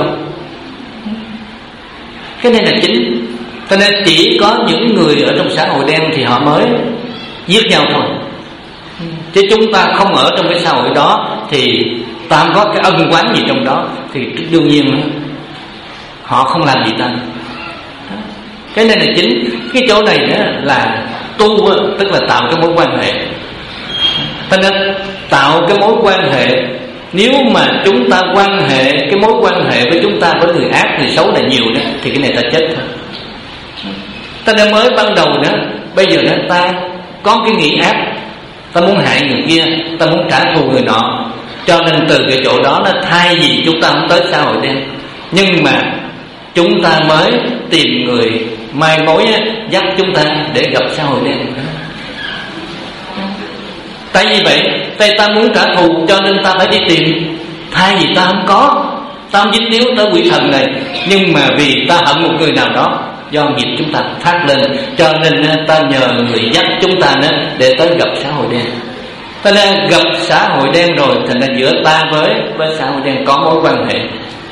Cái này là chính. Cho nên chỉ có những người ở trong xã hội đen thì họ mới giết nhau thôi. Chứ chúng ta không ở trong cái xã hội đó thì ta không có cái ân oán gì trong đó, thì đương nhiên họ không làm gì ta. Cái này là chính. Cái chỗ này đó là tu, tức là tạo cái mối quan hệ. Cho nên tạo cái mối quan hệ, nếu mà chúng ta quan hệ, cái mối quan hệ với chúng ta với người ác, người xấu là nhiều đó, thì cái này ta chết thôi. Ta đã mới ban đầu đó, bây giờ đó ta có cái nghĩ ác, ta muốn hại người kia, ta muốn trả thù người nọ. Cho nên từ cái chỗ đó nó thay vì chúng ta không tới xã hội đen, nhưng mà chúng ta mới tìm người mai mối dắt chúng ta để gặp xã hội đen. Tại vì vậy, tại ta muốn trả thù cho nên ta phải đi tìm. Thay vì ta không có, ta không dính líu tới quỷ thần này, nhưng mà vì ta hận một người nào đó, do nghiệp chúng ta phát lên, cho nên ta nhờ người dắt chúng ta để tới gặp xã hội đen. Ta nên gặp xã hội đen rồi, thành ra giữa ta với với xã hội đen có mối quan hệ.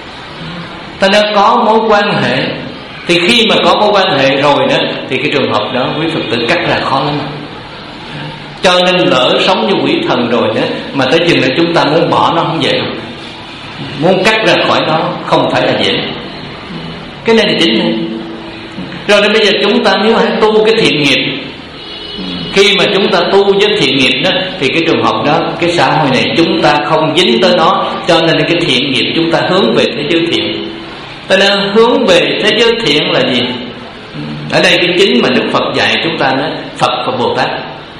Ta nên có mối quan hệ, thì khi mà có mối quan hệ rồi đó, thì cái trường hợp đó quý Phật tử cắt ra khó lắm. Cho nên lỡ sống như quỷ thần rồi đó, mà tới chừng là chúng ta muốn bỏ nó không dễ đâu. Muốn cắt ra khỏi nó không phải là dễ. Cái này là chính này. Rồi đến bây giờ chúng ta nếu hãy tu cái thiện nghiệp, khi mà chúng ta tu với thiện nghiệp đó, thì cái trường hợp đó, cái xã hội này chúng ta không dính tới nó, cho nên cái thiện nghiệp chúng ta hướng về thế giới thiện. Cho nên hướng về thế giới thiện là gì? Ở đây cái chính mà Đức Phật dạy chúng ta đó, Phật và Bồ Tát.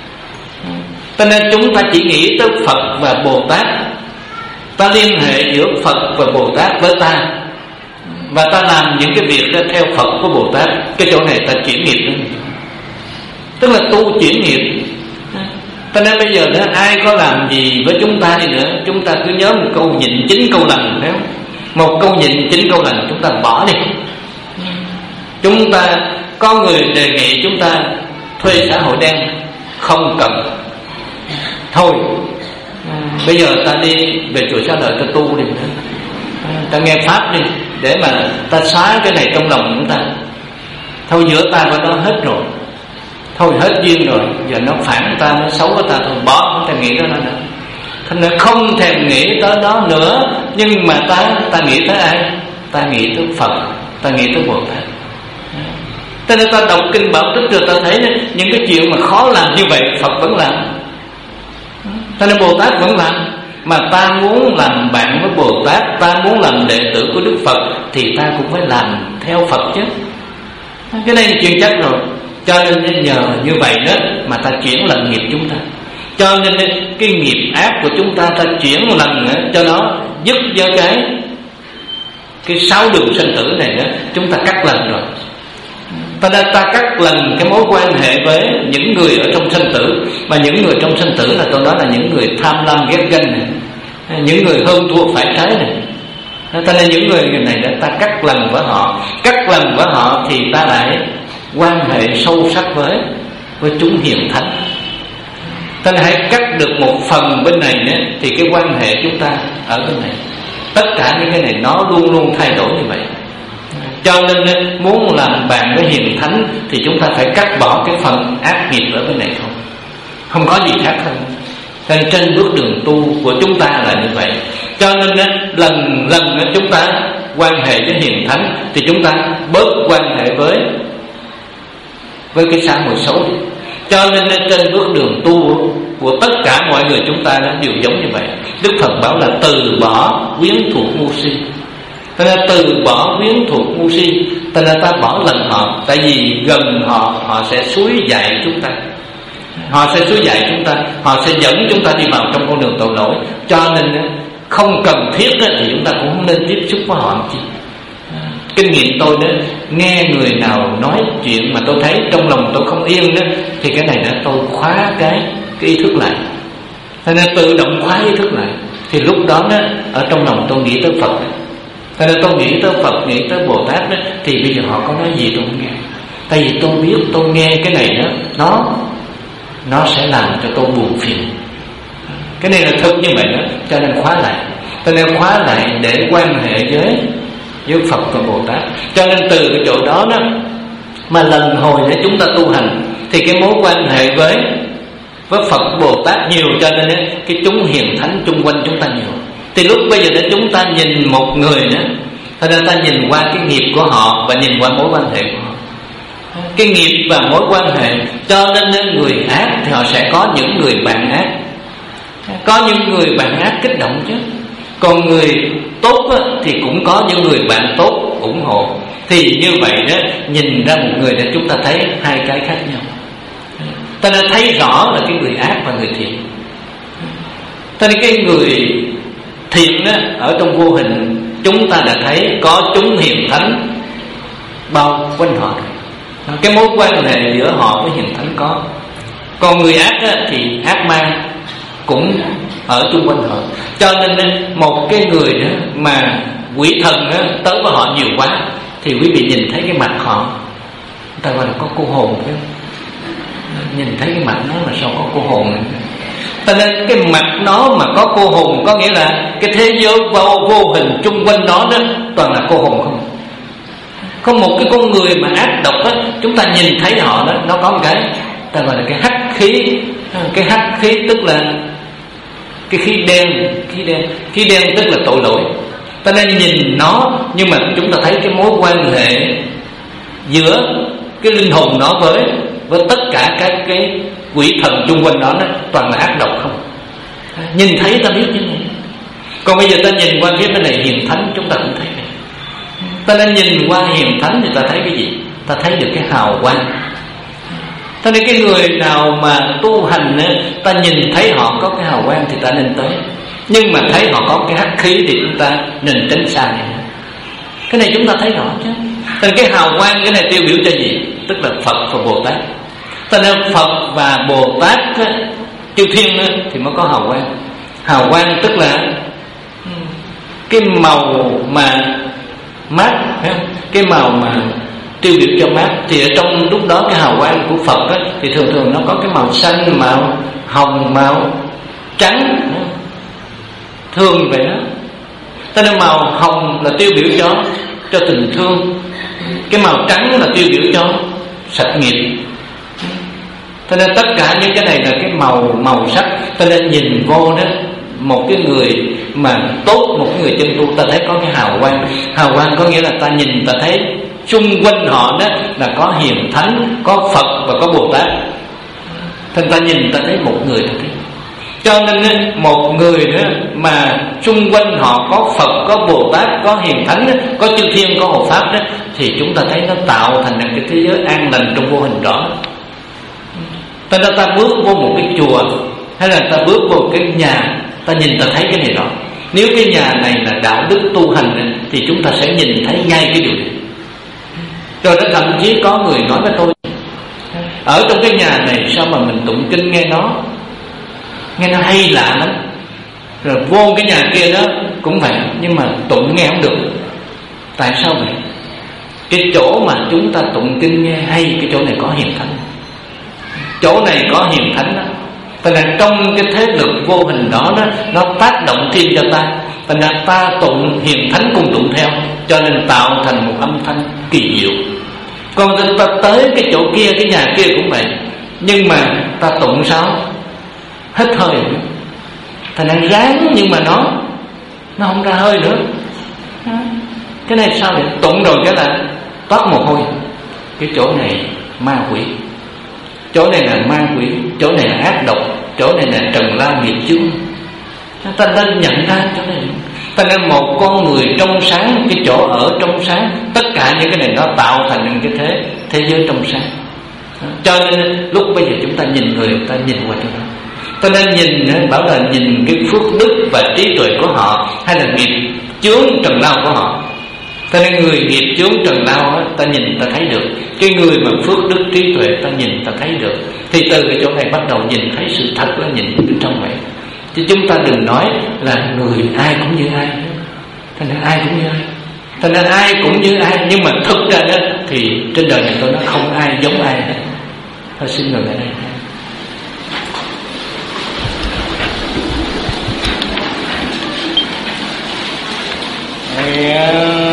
Cho nên chúng ta chỉ nghĩ tới Phật và Bồ Tát, ta liên hệ giữa Phật và Bồ Tát với ta, và ta làm những cái việc đó theo Phật của Bồ Tát. Cái chỗ này ta chuyển nghiệp đó, tức là tu chuyển nghiệp. Cho nên bây giờ đó, ai có làm gì với chúng ta đi nữa, chúng ta cứ nhớ một câu nhịn chín câu lành, phải không? Một câu nhịn chín câu lành chúng ta bỏ đi. Chúng ta có người đề nghị chúng ta thuê xã hội đen, không cần. Thôi bây giờ ta đi về chùa Xá Lợi ta tu đi, ta nghe pháp đi, để mà ta xóa cái này trong lòng chúng ta. Thôi giữa ta và nó hết rồi, thôi hết duyên rồi, giờ nó phản ta, nó xấu với ta, thôi bỏ, không thèm nghĩ tới nó nữa. Thành ra không thèm nghĩ tới nó nữa. Nhưng mà ta ta nghĩ tới ai? Ta nghĩ tới Phật, ta nghĩ tới Bồ Tát. Cho nên ta đọc kinh Bảo Tích rồi ta thấy những cái chuyện mà khó làm như vậy Phật vẫn làm, cho nên Bồ Tát vẫn làm. Mà ta muốn làm bạn với Bồ Tát, ta muốn làm đệ tử của Đức Phật, thì ta cũng phải làm theo Phật chứ. Cái này là chuyện chắc rồi. Cho nên nhờ như vậy đó mà ta chuyển lần nghiệp chúng ta. Cho nên cái nghiệp ác của chúng ta, ta chuyển một lần nữa cho nó dứt với cái Cái sáu đường sinh tử này đó, chúng ta cắt lần rồi. Ta đã ta cắt lần cái mối quan hệ với những người ở trong sinh tử. Mà những người trong sinh tử là tôi nói là những người tham lam ghét ganh này, những người hơn thua phải trái này. Ta nên những người này đã ta cắt lần với họ. Cắt lần với họ thì ta lại quan hệ sâu sắc với với chúng hiền thánh. Ta hãy cắt được một phần bên này nữa, thì cái quan hệ chúng ta ở bên này. Tất cả những cái này nó luôn luôn thay đổi như vậy. Cho nên muốn làm bạn với hiền thánh thì chúng ta phải cắt bỏ cái phần ác nghiệp ở bên này thôi, không có gì khác hơn. Nên trên bước đường tu của chúng ta là như vậy. Cho nên lần lần chúng ta quan hệ với hiền thánh thì chúng ta bớt quan hệ với với cái xã hội xấu đi. Cho nên trên bước đường tu của tất cả mọi người chúng ta đều giống như vậy. Đức Phật bảo là từ bỏ quyến thuộc ngu si. Ta nên từ bỏ quyến thuộc ngu si. Ta nên ta bỏ lần họ. Tại vì gần họ, họ sẽ xúi dạy chúng ta. Họ sẽ xúi dạy chúng ta, họ sẽ dẫn chúng ta đi vào trong con đường tội lỗi. Cho nên không cần thiết thì chúng ta cũng không nên tiếp xúc với họ chi. Kinh nghiệm tôi đó, nghe người nào nói chuyện mà tôi thấy trong lòng tôi không yên đó, thì cái này đã tôi khóa cái cái ý thức lại. Cho nên tự động khóa ý thức lại. Thì lúc đó đó ở trong lòng tôi nghĩ tới Phật đó. Cho nên tôi nghĩ tới Phật, nghĩ tới Bồ Tát đó, thì bây giờ họ có nói gì tôi không nghe. Tại vì tôi biết tôi nghe cái này đó, nó nó sẽ làm cho tôi buồn phiền. Cái này là thực như vậy đó. Cho nên khóa lại. Cho nên khóa lại để quan hệ với với Phật và Bồ Tát. Cho nên từ cái chỗ đó đó mà lần hồi để chúng ta tu hành, thì cái mối quan hệ với với Phật Bồ Tát nhiều. Cho nên cái chúng hiền thánh chung quanh chúng ta nhiều. Thì lúc bây giờ để chúng ta nhìn một người nữa, thật ra ta nhìn qua cái nghiệp của họ và nhìn qua mối quan hệ của họ. Cái nghiệp và mối quan hệ. Cho nên người ác thì họ sẽ có những người bạn ác, có những người bạn ác kích động chứ. Còn người tốt á, thì cũng có những người bạn tốt ủng hộ. Thì như vậy đó, nhìn ra một người để chúng ta thấy hai cái khác nhau. Ta đã thấy rõ là cái người ác và người thiện. Ta nói cái người thiện á, ở trong vô hình chúng ta đã thấy có chúng hiền thánh bao quanh họ. Cái mối quan hệ giữa họ với hiền thánh có. Còn người ác á, thì ác ma, cũng ở chung quanh họ. Cho nên một cái người đó mà quỷ thần đó, tới với họ nhiều quá thì quý vị nhìn thấy cái mặt họ, người ta gọi là có cô hồn chứ. Nhìn thấy cái mặt nó là sao có cô hồn này. Cho nên cái mặt nó mà có cô hồn có nghĩa là cái thế giới vô, vô hình chung quanh đó đó toàn là cô hồn không. Có một cái con người mà ác độc á, chúng ta nhìn thấy họ đó, nó có một cái ta gọi là cái hắc khí. Cái hắc khí tức là cái khí đen. Khí đen Khí đen tức là tội lỗi. Ta nên nhìn nó, nhưng mà chúng ta thấy cái mối quan hệ giữa cái linh hồn nó với với tất cả các cái quỷ thần chung quanh đó, nó toàn là ác độc không. Nhìn thấy ta biết như này. Còn bây giờ ta nhìn qua phía bên này hiền thánh, chúng ta cũng thấy này. Ta nên nhìn qua hiền thánh thì ta thấy cái gì? Ta thấy được cái hào quang. Cho nên cái người nào mà tu hành ấy, ta nhìn thấy họ có cái hào quang thì ta nên tới. Nhưng mà thấy họ có cái hắc khí thì chúng ta nên tránh xa này. Cái này chúng ta thấy rõ chứ. Cho nên cái hào quang cái này tiêu biểu cho gì? Tức là Phật và Bồ Tát. Cho nên Phật và Bồ Tát chư thiên thì mới có hào quang. Hào quang tức là cái màu mà mát, cái màu mà tiêu biểu cho mát. Thì ở trong lúc đó cái hào quang của Phật ấy, thì thường thường nó có cái màu xanh, màu hồng, màu trắng, thường vậy đó. Cho nên màu hồng là tiêu biểu cho cho tình thương, cái màu trắng là tiêu biểu cho sạch nghiệp. Cho nên tất cả những cái này là cái màu màu sắc. Cho nên nhìn vô đó, một cái người mà tốt, một cái người chân tu, ta thấy có cái hào quang. Hào quang có nghĩa là ta nhìn ta thấy xung quanh họ đó là có hiền thánh, có Phật và có Bồ Tát. Thành ta nhìn ta thấy một người thôi. Cho nên một người nữa mà xung quanh họ có Phật, có Bồ Tát, có hiền thánh, có chư thiên, có hộ pháp đó, thì chúng ta thấy nó tạo thành cái thế giới an lành trong vô hình đó. Ta ta bước vô một cái chùa hay là ta bước vô cái nhà, ta nhìn ta thấy cái này đó. Nếu cái nhà này là đạo đức tu hành thì chúng ta sẽ nhìn thấy ngay cái điều này. Rồi đó, thậm chí có người nói với tôi, ở trong cái nhà này sao mà mình tụng kinh nghe nó nghe nó hay lạ lắm, rồi vô cái nhà kia đó cũng vậy, nhưng mà tụng nghe không được. Tại sao vậy? Cái chỗ mà chúng ta tụng kinh nghe hay, cái chỗ này có hiền thánh, chỗ này có hiền thánh đó. Tại nên trong cái thế lực vô hình đó, đó nó tác động thêm cho ta. Tại nên ta tụng hiền thánh cùng tụng theo, cho nên tạo thành một âm thanh kỳ diệu. Còn ta tới cái chỗ kia, cái nhà kia cũng vậy, nhưng mà ta tụng sao? Hết hơi. Thành nên ráng nhưng mà nó Nó không ra hơi nữa. Cái này sao vậy? Tụng rồi cái là toát mồ hôi. Cái chỗ này ma quỷ, chỗ này là ma quỷ, chỗ này là ác độc, chỗ này là trần lao nghiệp chướng. Ta nên nhận ra chỗ này. Ta nên một con người trong sáng, cái chỗ ở trong sáng, tất cả những cái này nó tạo thành những cái thế thế giới trong sáng. Cho nên lúc bây giờ chúng ta nhìn người, ta nhìn qua chỗ đó. Ta nên nhìn, bảo là nhìn cái phước đức và trí tuệ của họ, hay là nghiệp chướng trần lao của họ. Ta nên người nghiệp chướng trần lao đó, ta nhìn ta thấy được. Cái người mà phước đức trí tuệ ta nhìn ta thấy được. Thì từ cái chỗ này bắt đầu nhìn thấy sự thật là nhìn bên trong vậy. Chứ chúng ta đừng nói là người ai cũng như ai. Thành ra ai cũng như ai. Thành ra ai cũng như ai. Nhưng mà thực ra đó thì trên đời này tôi nói không ai giống ai hết. Thôi xin ngừng ở đây. Yeah.